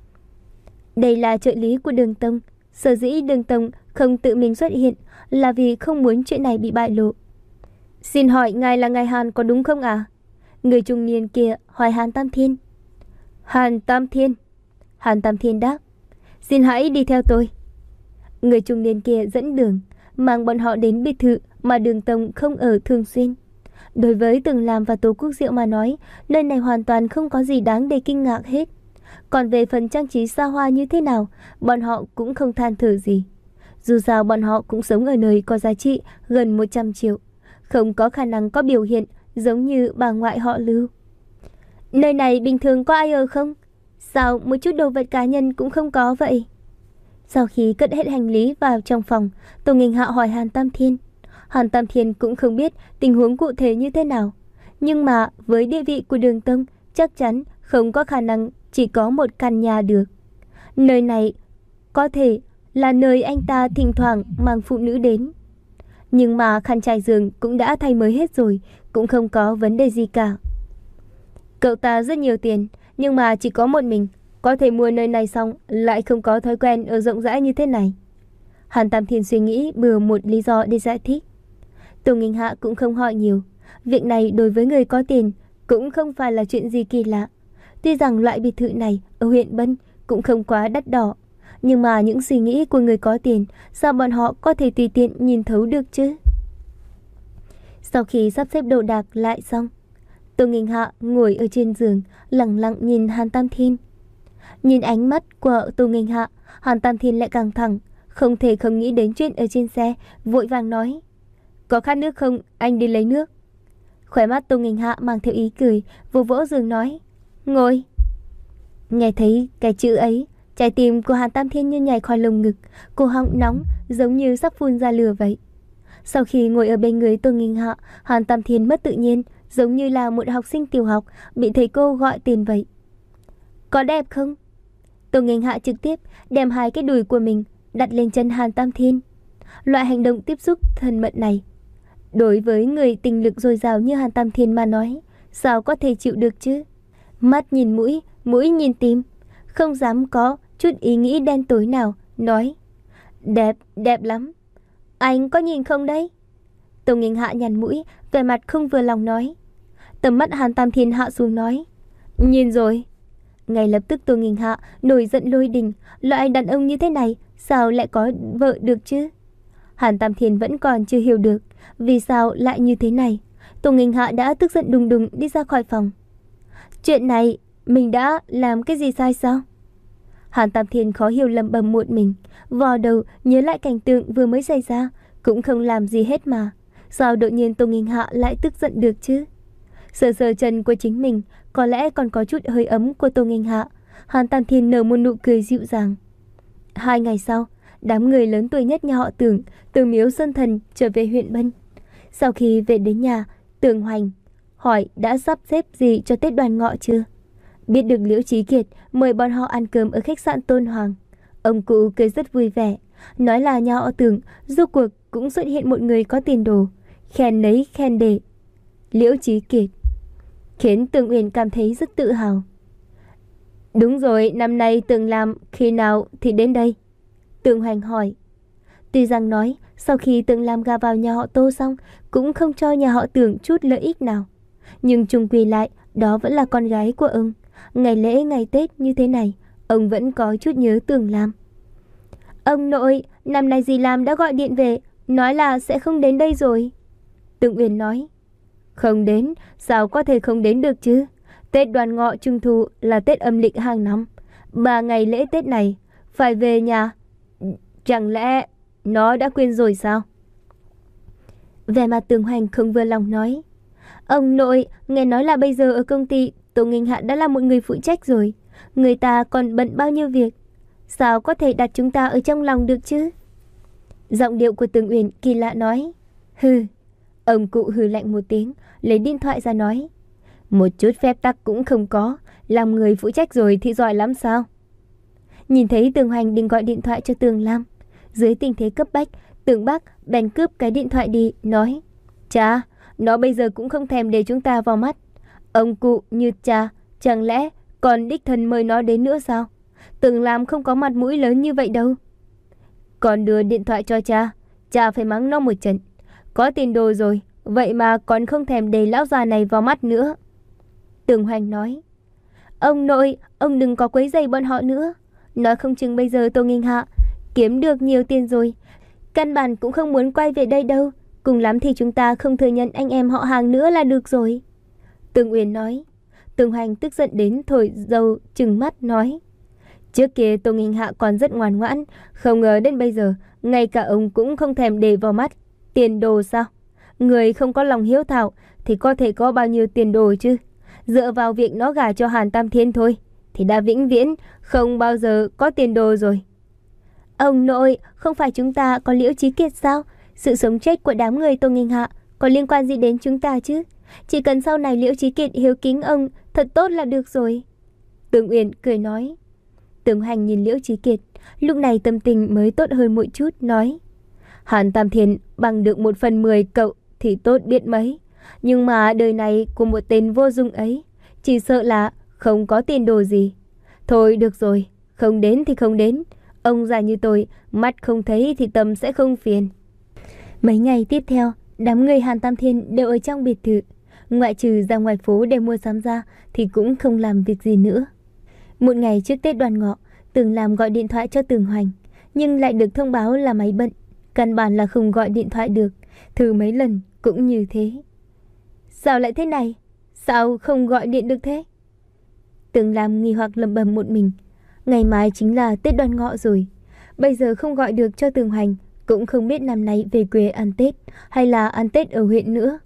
Đây là trợ lý của Đường Tông. Sở dĩ Đường Tông không tự mình xuất hiện là vì không muốn chuyện này bị bại lộ. Xin hỏi ngài là ngài Hàn có đúng không ạ? À? Người trung niên kia hỏi Hàn Tam Thiên. Hàn Tam Thiên. Hàn Tam Thiên đáp. Xin hãy đi theo tôi. Người trung niên kia dẫn đường, mang bọn họ đến biệt thự mà Đường Tông không ở thường xuyên. Đối với Tưởng Lam và Tố Quốc Diệu mà nói, nơi này hoàn toàn không có gì đáng để kinh ngạc hết. Còn về phần trang trí xa hoa như thế nào, bọn họ cũng không than thở gì. Dù sao bọn họ cũng sống ở nơi có giá trị gần một trăm triệu, không có khả năng có biểu hiện giống như bà ngoại họ Lưu. Nơi này bình thường có ai ở không? Sao một chút đồ vật cá nhân cũng không có vậy? Sau khi cất hết hành lý vào trong phòng, Tô Nghênh Hạ hỏi Hàn Tam Thiên. Hàn Tam Thiên cũng không biết tình huống cụ thể như thế nào, nhưng mà với địa vị của Đường Tông, chắc chắn không có khả năng chỉ có một căn nhà được. Nơi này có thể là nơi anh ta thỉnh thoảng mang phụ nữ đến. Nhưng mà khăn trải giường cũng đã thay mới hết rồi, cũng không có vấn đề gì cả. Cậu ta rất nhiều tiền, nhưng mà chỉ có một mình, có thể mua nơi này xong lại không có thói quen ở rộng rãi như thế này. Hàn Tam Thiên suy nghĩ bừa một lý do để giải thích. Tô Nghênh Hạ cũng không hỏi nhiều. Việc này đối với người có tiền cũng không phải là chuyện gì kỳ lạ. Tuy rằng loại biệt thự này ở huyện Bân cũng không quá đắt đỏ, nhưng mà những suy nghĩ của người có tiền sao bọn họ có thể tùy tiện nhìn thấu được chứ? Sau khi sắp xếp đồ đạc lại xong, Tô Nghênh Hạ ngồi ở trên giường, lặng lặng nhìn Hàn Tam Thiên. Nhìn ánh mắt của Tô Nghênh Hạ, Hàn Tam Thiên lại căng thẳng, không thể không nghĩ đến chuyện ở trên xe, vội vàng nói. Có khát nước không? Anh đi lấy nước. Khóe mắt Tô Nghênh Hạ mang theo ý cười, vỗ vỗ giường nói. Ngồi. Nghe thấy cái chữ ấy, trái tim của Hàn Tam Thiên như nhảy khỏi lồng ngực, cổ họng nóng giống như sắp phun ra lửa vậy. Sau khi ngồi ở bên người Tô Nghênh Hạ, Hàn Tam Thiên mất tự nhiên, giống như là một học sinh tiểu học bị thầy cô gọi tên vậy. Có đẹp không? Tô Nghênh Hạ trực tiếp đem hai cái đùi của mình đặt lên chân Hàn Tam Thiên. Loại hành động tiếp xúc thân mật này, đối với người tình lực dồi dào như Hàn Tam Thiên mà nói, sao có thể chịu được chứ? Mắt nhìn mũi, mũi nhìn tim, không dám có chút ý nghĩ đen tối nào, nói. Đẹp, đẹp lắm. Anh có nhìn không đấy? Tô Nghênh Hạ nhăn mũi, vẻ mặt không vừa lòng nói. Tầm mắt Hàn Tam Thiên hạ xuống nói. Nhìn rồi. Ngay lập tức Tô Nghênh Hạ nổi giận lôi đình, loại đàn ông như thế này sao lại có vợ được chứ? Hàn Tam Thiên vẫn còn chưa hiểu được vì sao lại như thế này. Tô Nghênh Hạ đã tức giận đùng đùng đi ra khỏi phòng. Chuyện này mình đã làm cái gì sai sao? Hàn Tam Thiên khó hiểu lẩm bẩm một mình, vò đầu nhớ lại cảnh tượng vừa mới xảy ra, cũng không làm gì hết mà. Sao đột nhiên Tô Nghênh Hạ lại tức giận được chứ? Sờ sờ chân của chính mình, có lẽ còn có chút hơi ấm của Tô Nghênh Hạ. Hàn Tam Thiên nở một nụ cười dịu dàng. Hai ngày sau, đám người lớn tuổi nhất nhà họ Tưởng từ miếu Sơn Thần trở về huyện Bân. Sau khi về đến nhà, Tưởng Hoành hỏi đã sắp xếp gì cho Tết Đoàn Ngọ chưa. Biết được Liễu Chí Kiệt mời bọn họ ăn cơm ở khách sạn Tôn Hoàng, ông cụ cười rất vui vẻ, nói là nhà họ Tưởng rốt cuộc cũng xuất hiện một người có tiền đồ, khen nấy khen để. Liễu Chí Kiệt khiến Tưởng Uyển cảm thấy rất tự hào. Đúng rồi, năm nay Tưởng Lam khi nào thì đến đây? Tưởng Hoành hỏi. Tuy rằng nói sau khi Tưởng Lam gà vào nhà họ Tô xong cũng không cho nhà họ Tưởng chút lợi ích nào, nhưng chung quy lại đó vẫn là con gái của ông. Ngày lễ ngày Tết như thế này, ông vẫn có chút nhớ Tưởng Lam. Ông nội, năm nay dì Lam đã gọi điện về, nói là sẽ không đến đây rồi. Tưởng Uyển nói. Không đến, sao có thể không đến được chứ? Tết Đoàn Ngọ Trung Thu là Tết âm lịch hàng năm, ba ngày lễ Tết này phải về nhà. Chẳng lẽ nó đã quên rồi sao? Vẻ mặt Tưởng Hoành không vừa lòng nói. Ông nội, nghe nói là bây giờ ở công ty Tô Nghênh Hạ đã là một người phụ trách rồi, người ta còn bận bao nhiêu việc, sao có thể đặt chúng ta ở trong lòng được chứ? Giọng điệu của Tưởng Uyển kỳ lạ nói. Hừ. Ông cụ hừ lạnh một tiếng, lấy điện thoại ra nói. Một chút phép tắc cũng không có, làm người phụ trách rồi thì giỏi lắm sao? Nhìn thấy Tường Hoành định gọi điện thoại cho Tường Lam, dưới tình thế cấp bách, Tường Bắc bèn cướp cái điện thoại đi, nói. Cha, nó bây giờ cũng không thèm để chúng ta vào mắt. Ông cụ như cha, chẳng lẽ còn đích thân mời nó đến nữa sao? Tường Lam không có mặt mũi lớn như vậy đâu. Còn đưa điện thoại cho cha, cha phải mắng nó một trận. Có tiền đồ rồi, vậy mà còn không thèm để lão già này vào mắt nữa. Tường Hoành nói. Ông nội, ông đừng có quấy rầy bọn họ nữa. Nói không chừng bây giờ Tô Nghinh Hạ kiếm được nhiều tiền rồi, căn bản cũng không muốn quay về đây đâu. Cùng lắm thì chúng ta không thừa nhận anh em họ hàng nữa là được rồi. Tường Uyển nói. Tường Hoành tức giận đến thổi dầu trừng mắt nói. Trước kia Tô Nghinh Hạ còn rất ngoan ngoãn, không ngờ đến bây giờ ngay cả ông cũng không thèm để vào mắt. Tiền đồ sao? Người không có lòng hiếu thảo thì có thể có bao nhiêu tiền đồ chứ? Dựa vào việc nó gả cho Hàn Tam Thiên thôi thì đã vĩnh viễn không bao giờ có tiền đồ rồi. Ông nội, không phải chúng ta có Liễu Chí Kiệt sao? Sự sống chết của đám người Tô Nghinh Hạ có liên quan gì đến chúng ta chứ? Chỉ cần sau này Liễu Chí Kiệt hiếu kính ông thật tốt là được rồi. Tường Uyển cười nói. Tường Hoành nhìn Liễu Chí Kiệt, lúc này tâm tình mới tốt hơn một chút, nói. Hàn Tam Thiên bằng được một phần mười cậu thì tốt biết mấy. Nhưng mà đời này của một tên vô dụng ấy chỉ sợ là không có tiền đồ gì. Thôi được rồi, không đến thì không đến. Ông già như tôi, mắt không thấy thì tâm sẽ không phiền. Mấy ngày tiếp theo, đám người Hàn Tam Thiên đều ở trong biệt thự. Ngoại trừ ra ngoài phố để mua sắm ra thì cũng không làm việc gì nữa. Một ngày trước Tết Đoan Ngọ, Tường Lam gọi điện thoại cho Tường Hoành, nhưng lại được thông báo là máy bận. Căn bản là không gọi điện thoại được. Thử mấy lần cũng như thế. Sao lại thế này? Sao không gọi điện được thế? Tường Lam nghi hoặc lẩm bẩm một mình. Ngày mai chính là Tết Đoan Ngọ rồi. Bây giờ không gọi được cho Tường Hoành, cũng không biết năm nay về quê ăn Tết hay là ăn Tết ở huyện nữa.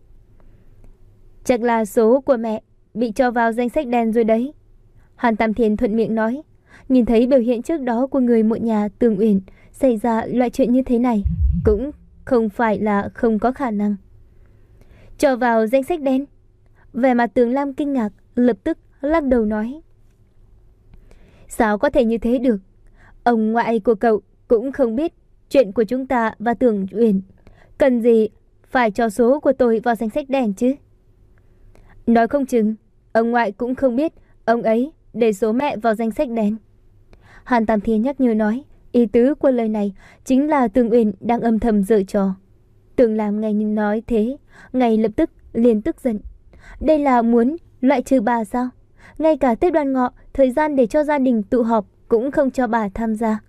Chắc là số của mẹ bị cho vào danh sách đen rồi đấy. Hàn Tam Thiên thuận miệng nói. Nhìn thấy biểu hiện trước đó của người một nhà Tường Uyển xảy ra loại chuyện như thế này, cũng không phải là không có khả năng. Cho vào danh sách đen? Vẻ mặt Tường Lam kinh ngạc, lập tức lắc đầu nói. Sao có thể như thế được? Ông ngoại của cậu cũng không biết chuyện của chúng ta và Tường Uyển. Cần gì phải cho số của tôi vào danh sách đen chứ? Nói không chừng ông ngoại cũng không biết ông ấy để số mẹ vào danh sách đen. Hàn Tam Thiên nhắc nhở nói. Ý tứ của lời này chính là Tường Uyển đang âm thầm giở trò. Tường Lam nghe nói thế, ngay lập tức liền tức giận. Đây là muốn loại trừ bà sao? Ngay cả Tết Đoan Ngọ, thời gian để cho gia đình tụ họp cũng không cho bà tham gia.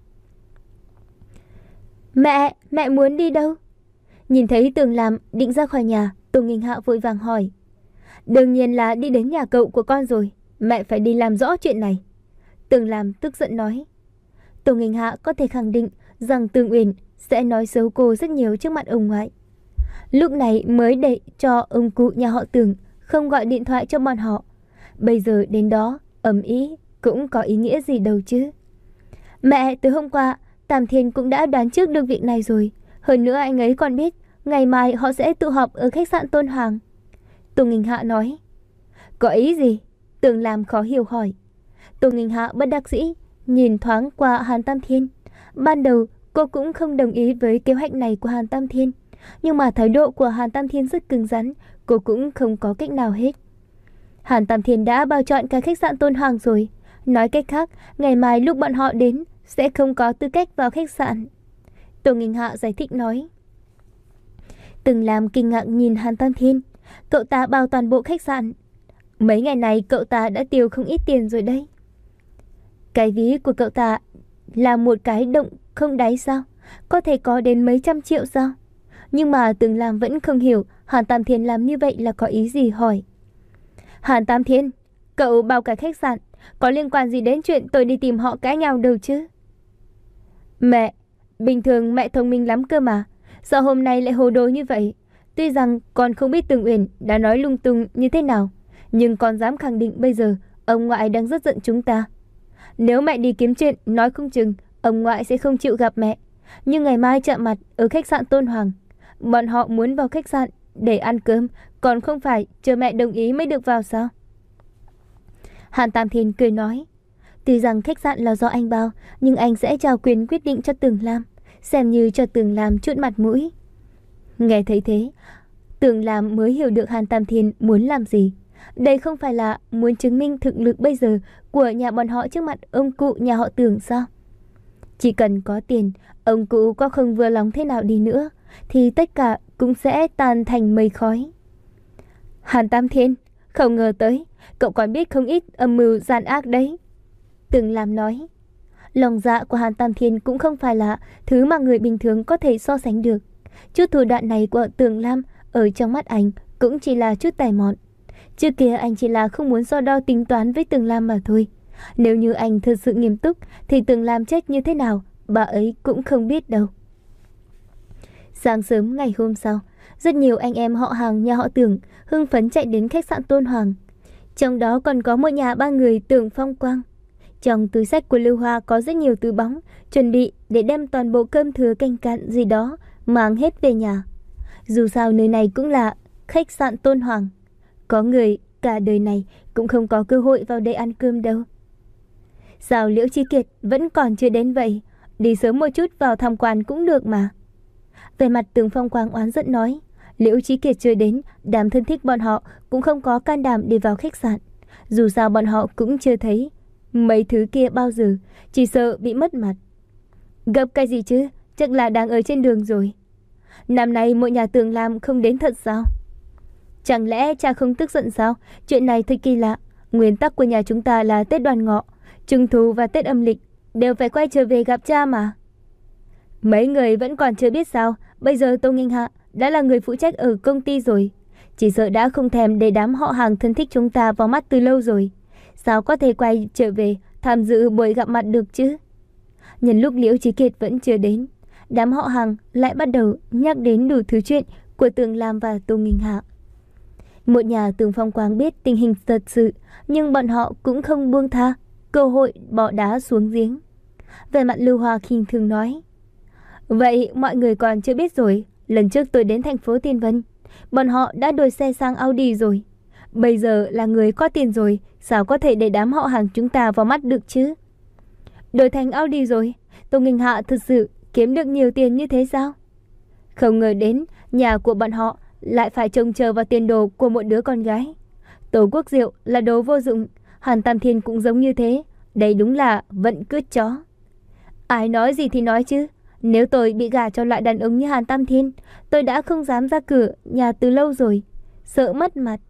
Mẹ, mẹ muốn đi đâu? Nhìn thấy Tường Lam định ra khỏi nhà, Tô Nghinh Hạ vội vàng hỏi. Đương nhiên là đi đến nhà cậu của con rồi. Mẹ phải đi làm rõ chuyện này. Tường Lam tức giận nói. Tô Nghinh Hạ có thể khẳng định rằng Tường Uyển sẽ nói xấu cô rất nhiều trước mặt ông ngoại. Lúc này mới để cho ông cụ nhà họ Tường không gọi điện thoại cho bọn họ. Bây giờ đến đó ầm ĩ cũng có ý nghĩa gì đâu chứ. Mẹ, từ hôm qua Tam Thiên cũng đã đoán trước được việc này rồi. Hơn nữa anh ấy còn biết ngày mai họ sẽ tụ họp ở khách sạn Tôn Hoàng. Tô Nghinh Hạ nói. Có ý gì? Tường Lam khó hiểu hỏi. Tô Nghinh Hạ bất đắc dĩ nhìn thoáng qua Hàn Tam Thiên. Ban đầu cô cũng không đồng ý với kế hoạch này của Hàn Tam Thiên, nhưng mà thái độ của Hàn Tam Thiên rất cứng rắn, cô cũng không có cách nào hết. Hàn Tam Thiên đã bao chọn cái khách sạn Tôn Hoàng rồi. Nói cách khác, ngày mai lúc bọn họ đến sẽ không có tư cách vào khách sạn. Tô Nghinh Hạ giải thích nói. Từng làm kinh ngạc nhìn Hàn Tam Thiên. Cậu ta bao toàn bộ khách sạn. Mấy ngày này cậu ta đã tiêu không ít tiền rồi đấy. Cái ví của cậu ta là một cái động không đáy sao? Có thể có đến mấy trăm triệu sao? Nhưng mà Từng làm vẫn không hiểu Hàn Tam Thiên làm như vậy là có ý gì, hỏi. Hàn Tam Thiên, cậu bao cả khách sạn, có liên quan gì đến chuyện tôi đi tìm họ cãi nhau đâu chứ? Mẹ, bình thường mẹ thông minh lắm cơ mà. Sao hôm nay lại hồ đồ như vậy? Tuy rằng con không biết Tường Uyển đã nói lung tung như thế nào, nhưng con dám khẳng định bây giờ ông ngoại đang rất giận chúng ta. Nếu mẹ đi kiếm chuyện, nói không chừng ông ngoại sẽ không chịu gặp mẹ. Nhưng ngày mai chạm mặt ở khách sạn Tôn Hoàng, Bọn họ muốn vào khách sạn để ăn cơm, còn không phải chờ mẹ đồng ý mới được vào sao? Hàn Tam Thiên cười nói, tuy rằng khách sạn là do anh bao, nhưng anh sẽ trao quyền quyết định cho Tường Lam, xem như cho Tường Lam chút mặt mũi. Nghe thấy thế, Tường Lam mới hiểu được Hàn Tam Thiên muốn làm gì. Đây không phải là muốn chứng minh thực lực bây giờ của nhà bọn họ trước mặt ông cụ nhà họ Tường sao? Chỉ cần có tiền, ông cụ có không vừa lòng thế nào đi nữa, thì tất cả cũng sẽ tan thành mây khói. Hàn Tam Thiên, không ngờ tới, cậu còn biết không ít âm mưu gian ác đấy. Tường Lam nói, lòng dạ của Hàn Tam Thiên cũng không phải là thứ mà người bình thường có thể so sánh được. Chút thủ đoạn này của Tường Lam ở trong mắt anh cũng chỉ là chút tài mọn. Trước kia anh chỉ là không muốn so đo tính toán với Tường Lam mà thôi. Nếu như anh thật sự nghiêm túc thì Tường Lam chết như thế nào, bà ấy cũng không biết đâu. Sáng sớm ngày hôm sau, rất nhiều anh em họ hàng nhà họ Tưởng hưng phấn chạy đến khách sạn Tôn Hoàng. Trong đó còn có một nhà ba người Tưởng Phong Quang. Trong túi xách của Lưu Hoa có rất nhiều túi bóng, chuẩn bị để đem toàn bộ cơm thừa canh cặn gì đó mang hết về nhà. Dù sao nơi này cũng là khách sạn Tôn Hoàng, có người cả đời này cũng không có cơ hội vào đây ăn cơm đâu. Sao Liễu Chí Kiệt vẫn còn chưa đến vậy? Đi sớm một chút vào tham quan cũng được mà. Về mặt Tưởng Phong Quang oán giận nói, Liễu Chí Kiệt chưa đến, đám thân thích bọn họ cũng không có can đảm đi vào khách sạn. Dù sao bọn họ cũng chưa thấy mấy thứ kia bao giờ, chỉ sợ bị mất mặt. Gấp cái gì chứ, chắc là đang ở trên đường rồi. Năm nay mỗi nhà Tường Lam không đến thật sao? Chẳng lẽ cha không tức giận sao? Chuyện này thật kỳ lạ. Nguyên tắc của nhà chúng ta là Tết Đoan Ngọ, Trung Thu và Tết âm lịch đều phải quay trở về gặp cha mà. Mấy người vẫn còn chưa biết sao? Bây giờ Tô Nghinh Hạ đã là người phụ trách ở công ty rồi. Chỉ sợ đã không thèm để đám họ hàng thân thích chúng ta vào mắt từ lâu rồi. Sao có thể quay trở về tham dự buổi gặp mặt được chứ? Nhân lúc Liễu Chí Kiệt vẫn chưa đến, đám họ hàng lại bắt đầu nhắc đến đủ thứ chuyện của Tường Lam và Tô Nghinh Hạ. Một nhà Tường Phong Quang biết tình hình thật sự, nhưng bọn họ cũng không buông tha cơ hội bỏ đá xuống giếng. Về mặt Lưu Hoa khinh thường nói, vậy mọi người còn chưa biết rồi, lần trước tôi đến thành phố Tiên Vân, bọn họ đã đổi xe sang Audi rồi. Bây giờ là người có tiền rồi, sao có thể để đám họ hàng chúng ta vào mắt được chứ? Đổi thành Audi rồi, Tô Nghinh Hạ thực sự kiếm được nhiều tiền như thế sao? Không ngờ đến nhà của bọn họ lại phải trông chờ vào tiền đồ của một đứa con gái. Tô Quốc Diệu là đồ vô dụng, Hàn Tam Thiên cũng giống như thế. Đây đúng là vận cứt chó. Ai nói gì thì nói chứ, nếu tôi bị gả cho loại đàn ông như Hàn Tam Thiên, tôi đã không dám ra cửa nhà từ lâu rồi, sợ mất mặt.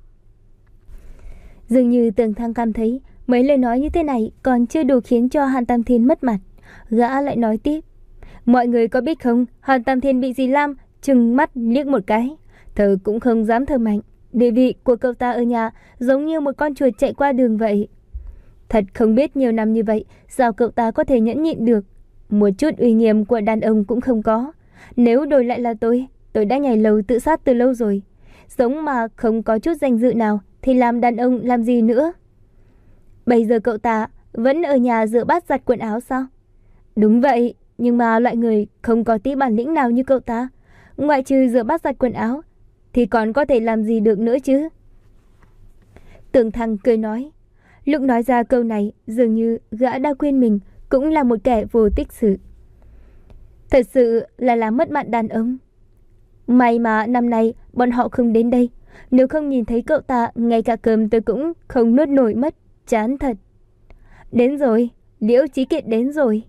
Dường như Tường Thăng cảm thấy mấy lời nói như thế này còn chưa đủ khiến cho Hàn Tam Thiên mất mặt. Gã lại nói tiếp, mọi người có biết không, Hàn Tam Thiên bị dì Lam trừng mắt liếc một cái, thở cũng không dám thở mạnh. Địa vị của cậu ta ở nhà giống như một con chuột chạy qua đường vậy. Thật không biết nhiều năm như vậy, sao cậu ta có thể nhẫn nhịn được. Một chút uy nghiêm của đàn ông cũng không có. Nếu đổi lại là tôi, tôi đã nhảy lầu tự sát từ lâu rồi. Sống mà không có chút danh dự nào thì làm đàn ông làm gì nữa? Bây giờ cậu ta vẫn ở nhà rửa bát giặt quần áo sao? Đúng vậy, nhưng mà loại người không có tí bản lĩnh nào như cậu ta, ngoại trừ rửa bát giặt quần áo, thì còn có thể làm gì được nữa chứ? Tưởng Thăng cười nói. Lúc nói ra câu này, dường như gã đã quên mình cũng là một kẻ vô tích sự. Thật sự là làm mất mặt đàn ông. May mà năm nay bọn họ không đến đây, nếu không nhìn thấy cậu ta, ngay cả cơm tôi cũng không nuốt nổi mất, chán thật. Đến rồi, Liễu Chí Kiệt đến rồi.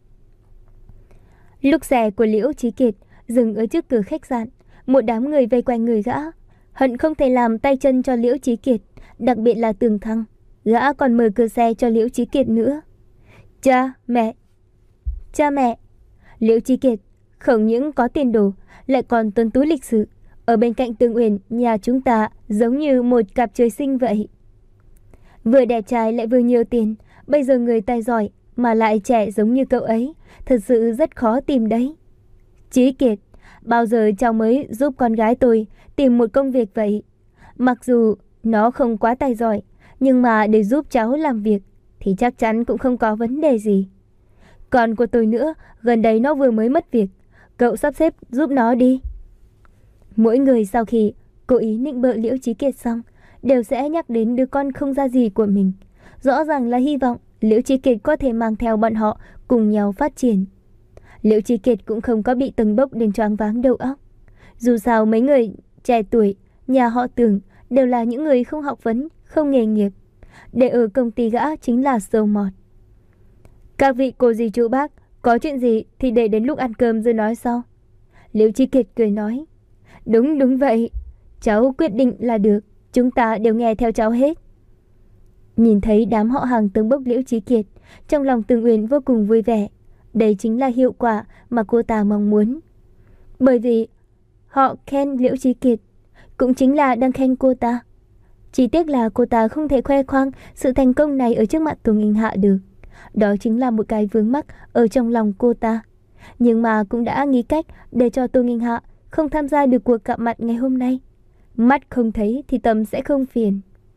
Lúc xe của Liễu Chí Kiệt dừng ở trước cửa khách sạn, một đám người vây quanh người gã, hận không thể làm tay chân cho Liễu Chí Kiệt, đặc biệt là Tường Thăng. Gã còn mở cửa xe cho Liễu Chí Kiệt nữa. Cha, mẹ. Cha mẹ. Liễu Chí Kiệt không những có tiền đồ, lại còn tuấn tú lịch sự. Ở bên cạnh Tương Uyển, nhà chúng ta giống như một cặp trời sinh vậy. Vừa đẹp trai lại vừa nhiều tiền. Bây giờ người tài giỏi mà lại trẻ giống như cậu ấy, thật sự rất khó tìm đấy. Chí Kiệt, bao giờ cháu mới giúp con gái tôi tìm một công việc vậy? Mặc dù nó không quá tài giỏi, nhưng mà để giúp cháu làm việc thì chắc chắn cũng không có vấn đề gì. Còn của tôi nữa, gần đây nó vừa mới mất việc, cậu sắp xếp giúp nó đi. Mỗi người sau khi cố ý nịnh bợ Liễu Chí Kiệt xong, đều sẽ nhắc đến đứa con không ra gì của mình. Rõ ràng là hy vọng Liễu Chí Kiệt có thể mang theo bọn họ cùng nhau phát triển. Liễu Chí Kiệt cũng không có bị tầng bốc đến choáng váng đầu óc. Dù sao mấy người trẻ tuổi nhà họ Tưởng đều là những người không học vấn, không nghề nghiệp. Để ở công ty gã chính là sâu mọt. Các vị cô dì chú bác, có chuyện gì thì để đến lúc ăn cơm rồi nói sau. Liễu Chí Kiệt cười nói. Đúng đúng vậy, cháu quyết định là được, chúng ta đều nghe theo cháu hết. Nhìn thấy đám họ hàng tâng bốc Liễu Chí Kiệt, trong lòng Tưởng Uyển vô cùng vui vẻ. Đây chính là hiệu quả mà cô ta mong muốn. Bởi vì họ khen Liễu Chí Kiệt, cũng chính là đang khen cô ta. Chỉ tiếc là cô ta không thể khoe khoang sự thành công này ở trước mặt Tô Nghinh Hạ được. Đó chính là một cái vướng mắc ở trong lòng cô ta. Nhưng mà cũng đã nghĩ cách để cho Tô Nghinh Hạ không tham gia được cuộc gặp mặt ngày hôm nay. Mắt không thấy thì tâm sẽ không phiền.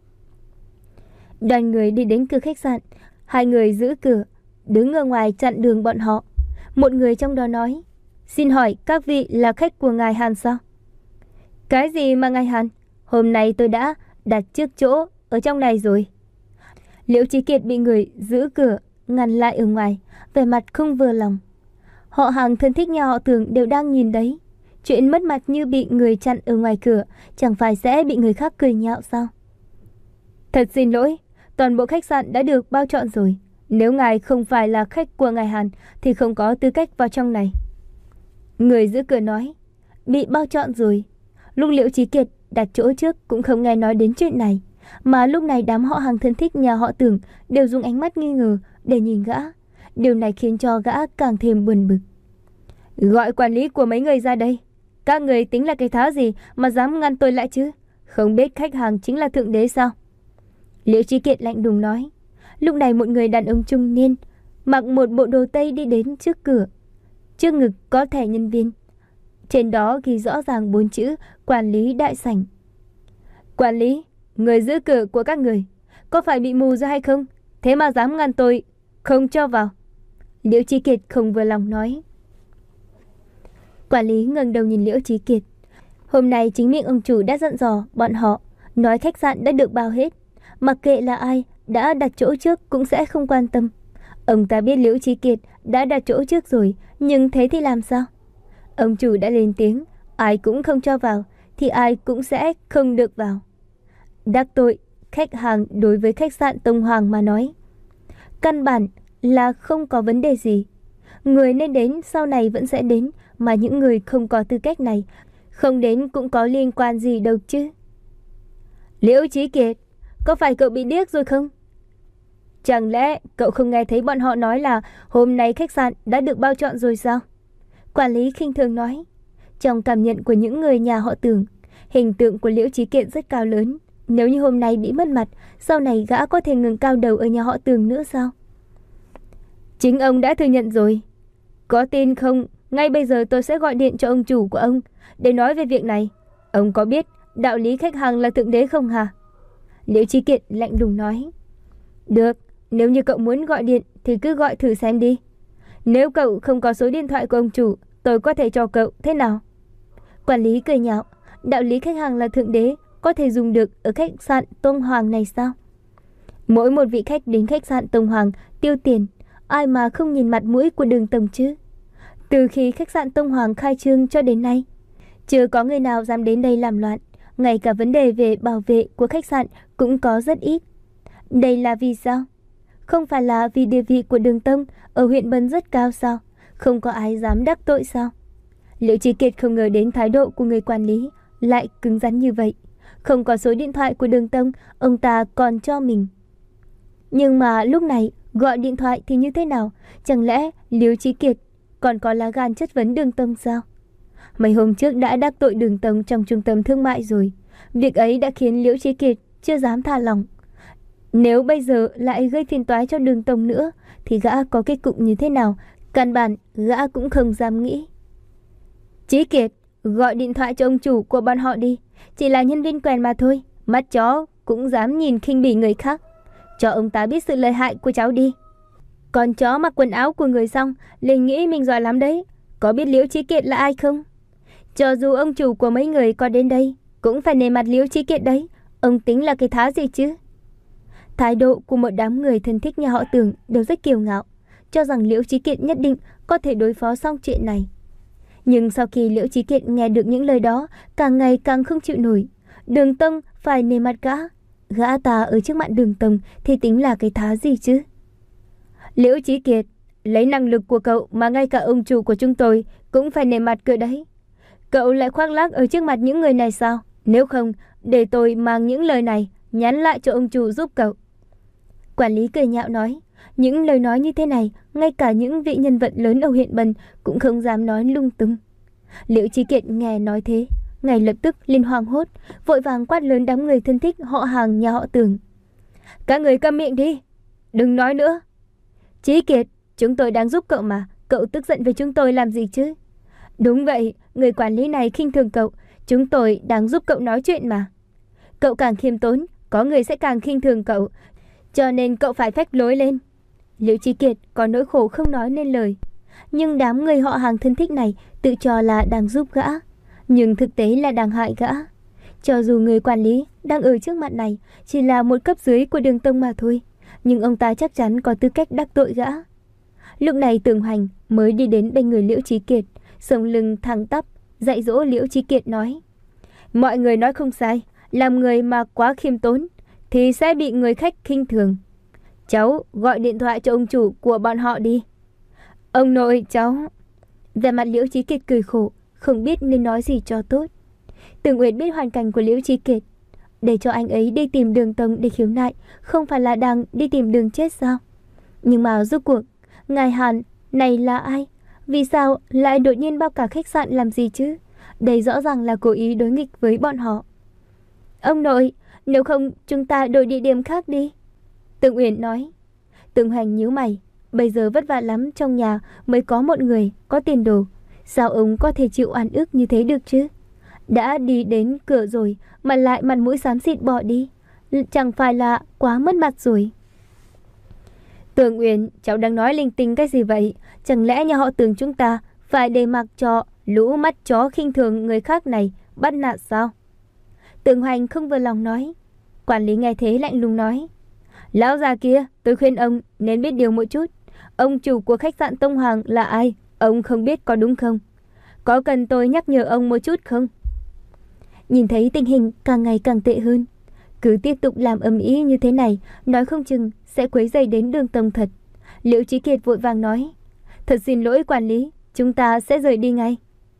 Đoàn người đi đến cửa khách sạn. Hai người giữ cửa, đứng ở ngoài chặn đường bọn họ. Một người trong đó nói. Xin hỏi các vị là khách của ngài Hàn sao? Cái gì mà ngài Hàn? Hôm nay tôi đã đặt trước chỗ ở trong này rồi. Liễu Chí Kiệt bị người giữ cửa ngăn lại ở ngoài, vẻ mặt không vừa lòng. Họ hàng thân thích nhà họ Tưởng đều đang nhìn đấy. Chuyện mất mặt như bị người chặn ở ngoài cửa, chẳng phải sẽ bị người khác cười nhạo sao? Thật xin lỗi, toàn bộ khách sạn đã được bao trọn rồi. Nếu ngài không phải là khách của ngài Hàn thì không có tư cách vào trong này. Người giữ cửa nói. Bị bao trọn rồi. Lúc Liễu Chí Kiệt đặt chỗ trước cũng không nghe nói đến chuyện này, mà lúc này đám họ hàng thân thích nhà họ Tưởng đều dùng ánh mắt nghi ngờ để nhìn gã. Điều này khiến cho gã càng thêm buồn bực. Gọi quản lý của mấy người ra đây. Các người tính là cái thá gì mà dám ngăn tôi lại chứ? Không biết khách hàng chính là thượng đế sao? Liễu Chí Kiệt lạnh lùng nói. Lúc này một người đàn ông trung niên mặc một bộ đồ tây đi đến trước cửa. Trước ngực có thẻ nhân viên, trên đó ghi rõ ràng bốn chữ quản lý đại sảnh. Quản lý, người giữ cửa của các người có phải bị mù ra hay không? Thế mà dám ngăn tôi không cho vào. Liễu Chí Kiệt không vừa lòng nói. Quản lý ngẩng đầu nhìn Liễu Chí Kiệt. Hôm nay chính miệng ông chủ đã dặn dò bọn họ, nói khách sạn đã được bao hết, mặc kệ là ai đã đặt chỗ trước cũng sẽ không quan tâm. Ông ta biết Liễu Chí Kiệt đã đặt chỗ trước rồi, nhưng thế thì làm sao? Ông chủ đã lên tiếng, ai cũng không cho vào thì ai cũng sẽ không được vào. Đắc tội khách hàng đối với khách sạn Tông Hoàng mà nói, căn bản là không có vấn đề gì. Người nên đến sau này vẫn sẽ đến, mà những người không có tư cách này không đến cũng có liên quan gì đâu chứ. Liễu Chí Kiệt, có phải cậu bị điếc rồi không? Chẳng lẽ cậu không nghe thấy bọn họ nói là hôm nay khách sạn đã được bao trọn rồi sao? Quản lý khinh thường nói. Trong cảm nhận của những người nhà họ Tưởng, hình tượng của Liễu Chí Kiệt rất cao lớn. Nếu như hôm nay bị mất mặt, sau này gã có thể ngừng cao đầu ở nhà họ Tưởng nữa sao? Chính ông đã thừa nhận rồi. Có tin không, ngay bây giờ tôi sẽ gọi điện cho ông chủ của ông để nói về việc này. Ông có biết đạo lý khách hàng là thượng đế không hả? Liễu Chí Kiệt lạnh lùng nói. Được, nếu như cậu muốn gọi điện thì cứ gọi thử xem đi. Nếu cậu không có số điện thoại của ông chủ, tôi có thể cho cậu, thế nào? Quản lý cười nhạo. Đạo lý khách hàng là thượng đế có thể dùng được ở khách sạn Tông Hoàng này sao? Mỗi một vị khách đến khách sạn Tông Hoàng tiêu tiền, ai mà không nhìn mặt mũi của Đường Tổng chứ? Từ khi khách sạn Tông Hoàng khai trương cho đến nay, chưa có người nào dám đến đây làm loạn. Ngay cả vấn đề về bảo vệ của khách sạn cũng có rất ít. Đây là vì sao? Không phải là vì địa vị của Đường Tông ở huyện Bân rất cao sao? Không có ai dám đắc tội sao? Liễu Chí Kiệt không ngờ đến thái độ của người quản lý lại cứng rắn như vậy. Không có số điện thoại của Đường Tông, ông ta còn cho mình. Nhưng mà lúc này gọi điện thoại thì như thế nào? Chẳng lẽ Liễu Chí Kiệt còn có lá gan chất vấn Đường Tông sao? Mấy hôm trước đã đắc tội Đường Tông trong trung tâm thương mại rồi. Việc ấy đã khiến Liễu Chí Kiệt chưa dám thả lỏng. Nếu bây giờ lại gây phiền toái cho Đường Tông nữa thì gã có kết cục như thế nào? Căn bản gã cũng không dám nghĩ. Chí Kiệt, gọi điện thoại cho ông chủ của bọn họ đi. Chỉ là nhân viên quèn mà thôi, mắt chó cũng dám nhìn khinh bỉ người khác. Cho ông ta biết sự lợi hại của cháu đi. Con chó mặc quần áo của người xong liền nghĩ mình giỏi lắm đấy. Có biết Liễu Chí Kiệt là ai không? Cho dù ông chủ của mấy người có đến đây, cũng phải nể mặt Liễu Chí Kiệt đấy. Ông tính là cái thá gì chứ? Thái độ của một đám người thân thích nhà họ Tưởng đều rất kiêu ngạo, cho rằng Liễu Chí Kiệt nhất định có thể đối phó xong chuyện này. Nhưng sau khi Liễu Chí Kiệt nghe được những lời đó, càng ngày càng không chịu nổi. Đường Tông phải nể mặt gã. Gã ta ở trước mặt Đường Tông thì tính là cái thá gì chứ? Liễu Chí Kiệt, lấy năng lực của cậu mà ngay cả ông chủ của chúng tôi cũng phải nể mặt cậu đấy. Cậu lại khoác lác ở trước mặt những người này sao? Nếu không, để tôi mang những lời này nhắn lại cho ông chủ giúp cậu. Quản lý cười nhạo nói, những lời nói như thế này, ngay cả những vị nhân vật lớn ở huyện Bần cũng không dám nói lung tung. Liễu Chí Kiệt nghe nói thế, ngay lập tức liền hoảng hốt, vội vàng quát lớn đám người thân thích họ hàng nhà họ Tưởng. Các người câm miệng đi, đừng nói nữa. Chí Kiệt, chúng tôi đang giúp cậu mà, cậu tức giận với chúng tôi làm gì chứ? Đúng vậy, người quản lý này khinh thường cậu, chúng tôi đang giúp cậu nói chuyện mà. Cậu càng khiêm tốn, có người sẽ càng khinh thường cậu, cho nên cậu phải phách lối lên. Liễu Chí Kiệt có nỗi khổ không nói nên lời. Nhưng đám người họ hàng thân thích này tự cho là đang giúp gã, nhưng thực tế là đang hại gã. Cho dù người quản lý đang ở trước mặt này chỉ là một cấp dưới của Đường Tông mà thôi, nhưng ông ta chắc chắn có tư cách đắc tội gã. Lúc này Tưởng Hoành mới đi đến bên người Liễu Chí Kiệt, sống lưng thẳng tắp, dạy dỗ Liễu Chí Kiệt nói: mọi người nói không sai, làm người mà quá khiêm tốn thì sẽ bị người khách khinh thường. Cháu gọi điện thoại cho ông chủ của bọn họ đi. Ông nội, cháu. Vẻ mặt Liễu Chí Kiệt cười khổ, không biết nên nói gì cho tốt. Tưởng Uyển biết hoàn cảnh của Liễu Chí Kiệt, để cho anh ấy đi tìm Đường Tông để khiếu nại, không phải là đang đi tìm đường chết sao? Nhưng mà rốt cuộc, ngài Hàn này là ai? Vì sao lại đột nhiên bao cả khách sạn làm gì chứ? Đây rõ ràng là cố ý đối nghịch với bọn họ. Ông nội, nếu không chúng ta đổi địa điểm khác đi. Tưởng Uyển nói. Tưởng Hoành nhíu mày, bây giờ vất vả lắm, trong nhà mới có một người có tiền đồ, sao ông có thể chịu oan ức như thế được chứ? Đã đi đến cửa rồi mà lại mặt mũi xám xịt bỏ đi, chẳng phải là quá mất mặt rồi. Tưởng Uyển, cháu đang nói linh tinh cái gì vậy? Chẳng lẽ nhà họ Tưởng chúng ta phải để mặc cho lũ mắt chó khinh thường người khác này bắt nạt sao? Tưởng Hoành không vừa lòng nói. Quản lý nghe thế lạnh lùng nói: lão già kia, tôi khuyên ông nên biết điều một chút. Ông chủ của khách sạn Tông Hoàng là ai? Ông không biết có đúng không? Có cần tôi nhắc nhở ông một chút không? Nhìn thấy tình hình càng ngày càng tệ hơn, cứ tiếp tục làm ầm ĩ như thế này, nói không chừng sẽ quấy rầy đến Đường Tông thật. Liễu Chí Kiệt vội vàng nói: thật xin lỗi quản lý, chúng ta sẽ rời đi ngay.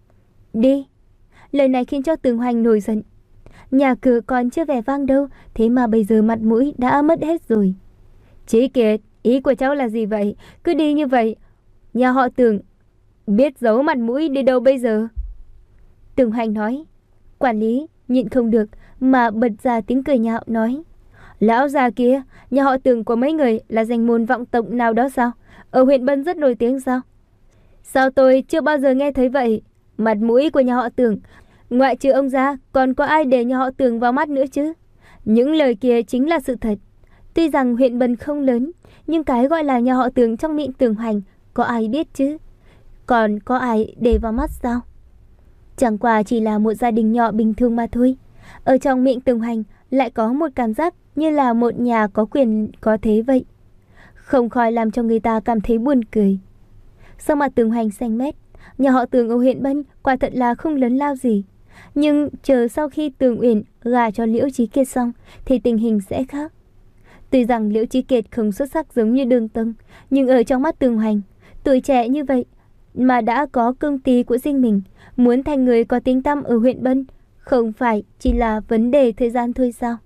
Đi. Lời này khiến cho Tưởng Hoành nổi giận. Nhà cửa còn chưa vẻ vang đâu, thế mà bây giờ mặt mũi đã mất hết rồi. Chí Kiệt, ý của cháu là gì vậy? Cứ đi như vậy, nhà họ Tưởng biết giấu mặt mũi đi đâu bây giờ? Tưởng Hoành nói. Quản lý nhịn không được mà bật ra tiếng cười nhạo nói: lão già kia, nhà họ Tưởng của mấy người là danh môn vọng tộc nào đó sao? Ở huyện Bân rất nổi tiếng sao? Sao tôi chưa bao giờ nghe thấy vậy? Mặt mũi của nhà họ Tưởng, ngoại trừ ông ra còn có ai để nhà họ Tưởng vào mắt nữa chứ? Những lời kia chính là sự thật. Tuy rằng huyện Bân không lớn, nhưng cái gọi là nhà họ Tưởng trong miệng Tưởng Hoành có ai biết chứ? Còn có ai để vào mắt sao? Chẳng qua chỉ là một gia đình nhỏ bình thường mà thôi. Ở trong miệng Tưởng Hoành lại có một cảm giác như là một nhà có quyền có thế vậy, không khỏi làm cho người ta cảm thấy buồn cười. Sau mặt Tưởng Hoành xanh mét, nhà họ Tưởng ở huyện Bân quả thật là không lớn lao gì. Nhưng chờ sau khi Tưởng Uyển gả cho Liễu Chí Kiệt xong thì tình hình sẽ khác. Tuy rằng Liễu Chí Kiệt không xuất sắc giống như Đường Tông, nhưng ở trong mắt Tưởng Hoành, tuổi trẻ như vậy mà đã có công ty của riêng mình, muốn thành người có tiếng tăm ở huyện Bân không phải chỉ là vấn đề thời gian thôi sao?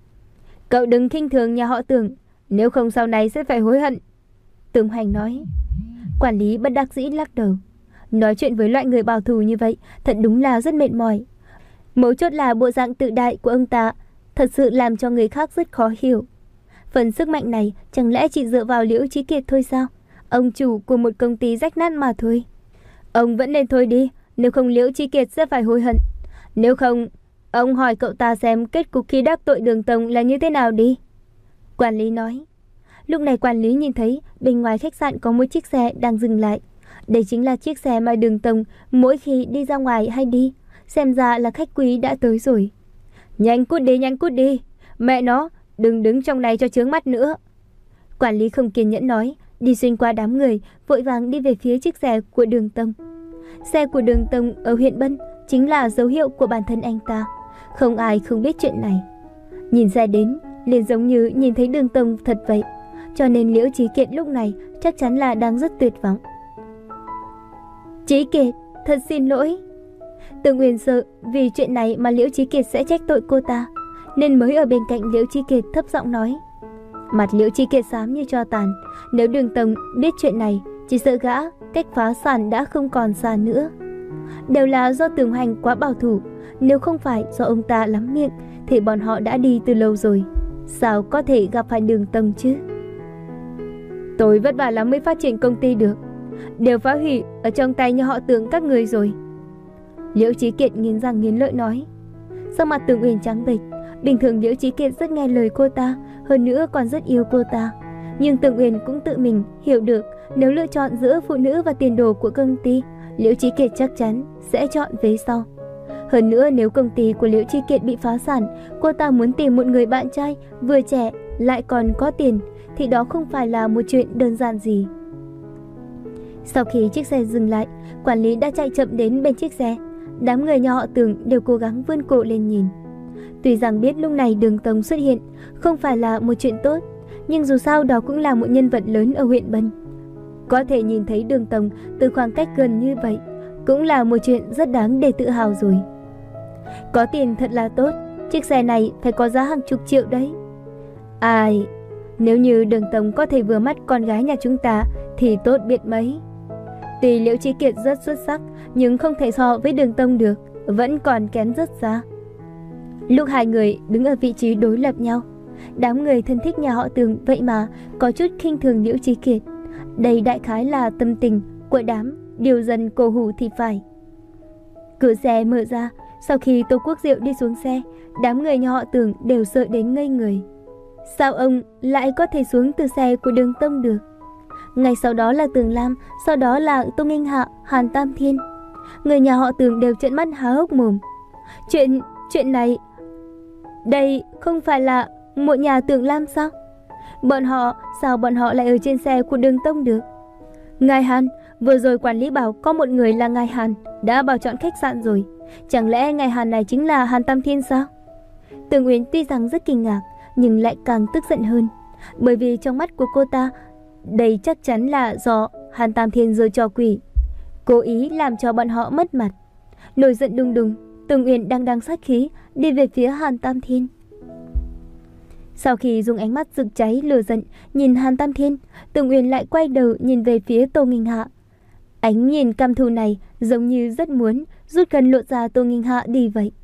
Cậu đừng khinh thường nhà họ Tưởng, nếu không sau này sẽ phải hối hận. Tưởng Hoành nói. Quản lý bất đắc dĩ lắc đầu. Nói chuyện với loại người bảo thủ như vậy thật đúng là rất mệt mỏi. Mấu chốt là bộ dạng tự đại của ông ta thật sự làm cho người khác rất khó hiểu. Phần sức mạnh này chẳng lẽ chỉ dựa vào Liễu Chí Kiệt thôi sao? Ông chủ của một công ty rách nát mà thôi. Ông vẫn nên thôi đi, nếu không Liễu Chí Kiệt sẽ phải hối hận. Nếu không, ông hỏi cậu ta xem kết cục khi đắc tội Đường Tông là như thế nào đi. Quản lý nói. Lúc này quản lý nhìn thấy bên ngoài khách sạn có một chiếc xe đang dừng lại. Đây chính là chiếc xe mà Đường Tông mỗi khi đi ra ngoài hay đi xem ra là khách quý đã tới rồi. Nhanh cút đi, nhanh cút đi. Mẹ nó, đừng đứng trong này cho chướng mắt nữa. Quản lý không kiên nhẫn nói, đi xuyên qua đám người, vội vàng đi về phía chiếc xe của Đường Tông. Xe của Đường Tông ở huyện Bân chính là dấu hiệu của bản thân anh ta. Không ai không biết chuyện này. Nhìn xe đến, liền giống như nhìn thấy Đường Tông thật vậy. Cho nên Liễu Chí Kiệt lúc này chắc chắn là đang rất tuyệt vọng. Chí Kiệt, thật xin lỗi. Tương Uyên sợ vì chuyện này mà Liễu Chí Kiệt sẽ trách tội cô ta, nên mới ở bên cạnh Liễu Chí Kiệt thấp giọng nói. Mặt Liễu Chí Kiệt xám như tro tàn. Nếu Đường Tông biết chuyện này, chỉ sợ gã cách phá sản đã không còn xa nữa. Đều là do Tường Hoành quá bảo thủ. Nếu không phải do ông ta lắm miệng thì bọn họ đã đi từ lâu rồi. Sao có thể gặp phải Đường Tông chứ? Tôi vất vả lắm mới phát triển công ty được, đều phá hủy ở trong tay nhà họ Tường các người rồi. Liễu Chí Kiệt nghiến răng nghiến lợi nói. Sắc mặt Tường Uyển trắng bệch. Bình thường Liễu Chí Kiệt rất nghe lời cô ta, hơn nữa còn rất yêu cô ta. Nhưng Tường Uyển cũng tự mình hiểu được, nếu lựa chọn giữa phụ nữ và tiền đồ của công ty, Liễu Chí Kiệt chắc chắn sẽ chọn vế sau. Hơn nữa nếu công ty của Liễu Chí Kiệt bị phá sản, cô ta muốn tìm một người bạn trai vừa trẻ lại còn có tiền, thì đó không phải là một chuyện đơn giản gì. Sau khi chiếc xe dừng lại, quản lý đã chạy chậm đến bên chiếc xe. Đám người nhà họ Tường đều cố gắng vươn cổ lên nhìn. Tuy rằng biết lúc này Đường Tông xuất hiện không phải là một chuyện tốt, nhưng dù sao đó cũng là một nhân vật lớn ở huyện Bân. Có thể nhìn thấy Đường Tông từ khoảng cách gần như vậy cũng là một chuyện rất đáng để tự hào rồi. Có tiền thật là tốt, chiếc xe này phải có giá hàng chục triệu đấy. Ai, nếu như Đường Tông có thể vừa mắt con gái nhà chúng ta thì tốt biết mấy. Tuy Liễu Chí Kiệt rất xuất sắc, nhưng không thể so với Đường Tông được, vẫn còn kém rất xa. Lúc hai người đứng ở vị trí đối lập nhau, đám người thân thích nhà họ Tường vậy mà có chút khinh thường Liễu Chí Kiệt. Đây đại khái là tâm tình của đám điều dân cổ hủ thì phải. Cửa xe mở ra, sau khi Tô Quốc Diệu đi xuống xe, đám người nhà họ Tường đều sợ đến ngây người. Sao ông lại có thể xuống từ xe của Đường Tông được? Ngay sau đó là Tường Lam, sau đó là Tô Nghinh Hạ, Hàn Tam Thiên. Người nhà họ Tường đều trợn mắt há hốc mồm. Chuyện, chuyện này, đây không phải là một nhà Tường Lam sao? Bọn họ, sao bọn họ lại ở trên xe của Đường Tông được? Ngài Hàn, vừa rồi quản lý bảo có một người là ngài Hàn đã bảo chọn khách sạn rồi. Chẳng lẽ ngài Hàn này chính là Hàn Tam Thiên sao? Tường Uyển tuy rằng rất kinh ngạc, nhưng lại càng tức giận hơn. Bởi vì trong mắt của cô ta, đây chắc chắn là do Hàn Tam Thiên giơ trò quỷ, cố ý làm cho bọn họ mất mặt. Nổi giận đùng đùng, Tường Uyển đang đang sát khí đi về phía Hàn Tam Thiên. Sau khi dùng ánh mắt rực cháy lửa giận nhìn Hàn Tam Thiên, Tường Uyển lại quay đầu nhìn về phía Tô Nghinh Hạ. Ánh nhìn căm thù này giống như rất muốn rút gần lột ra Tô Nghinh Hạ đi vậy.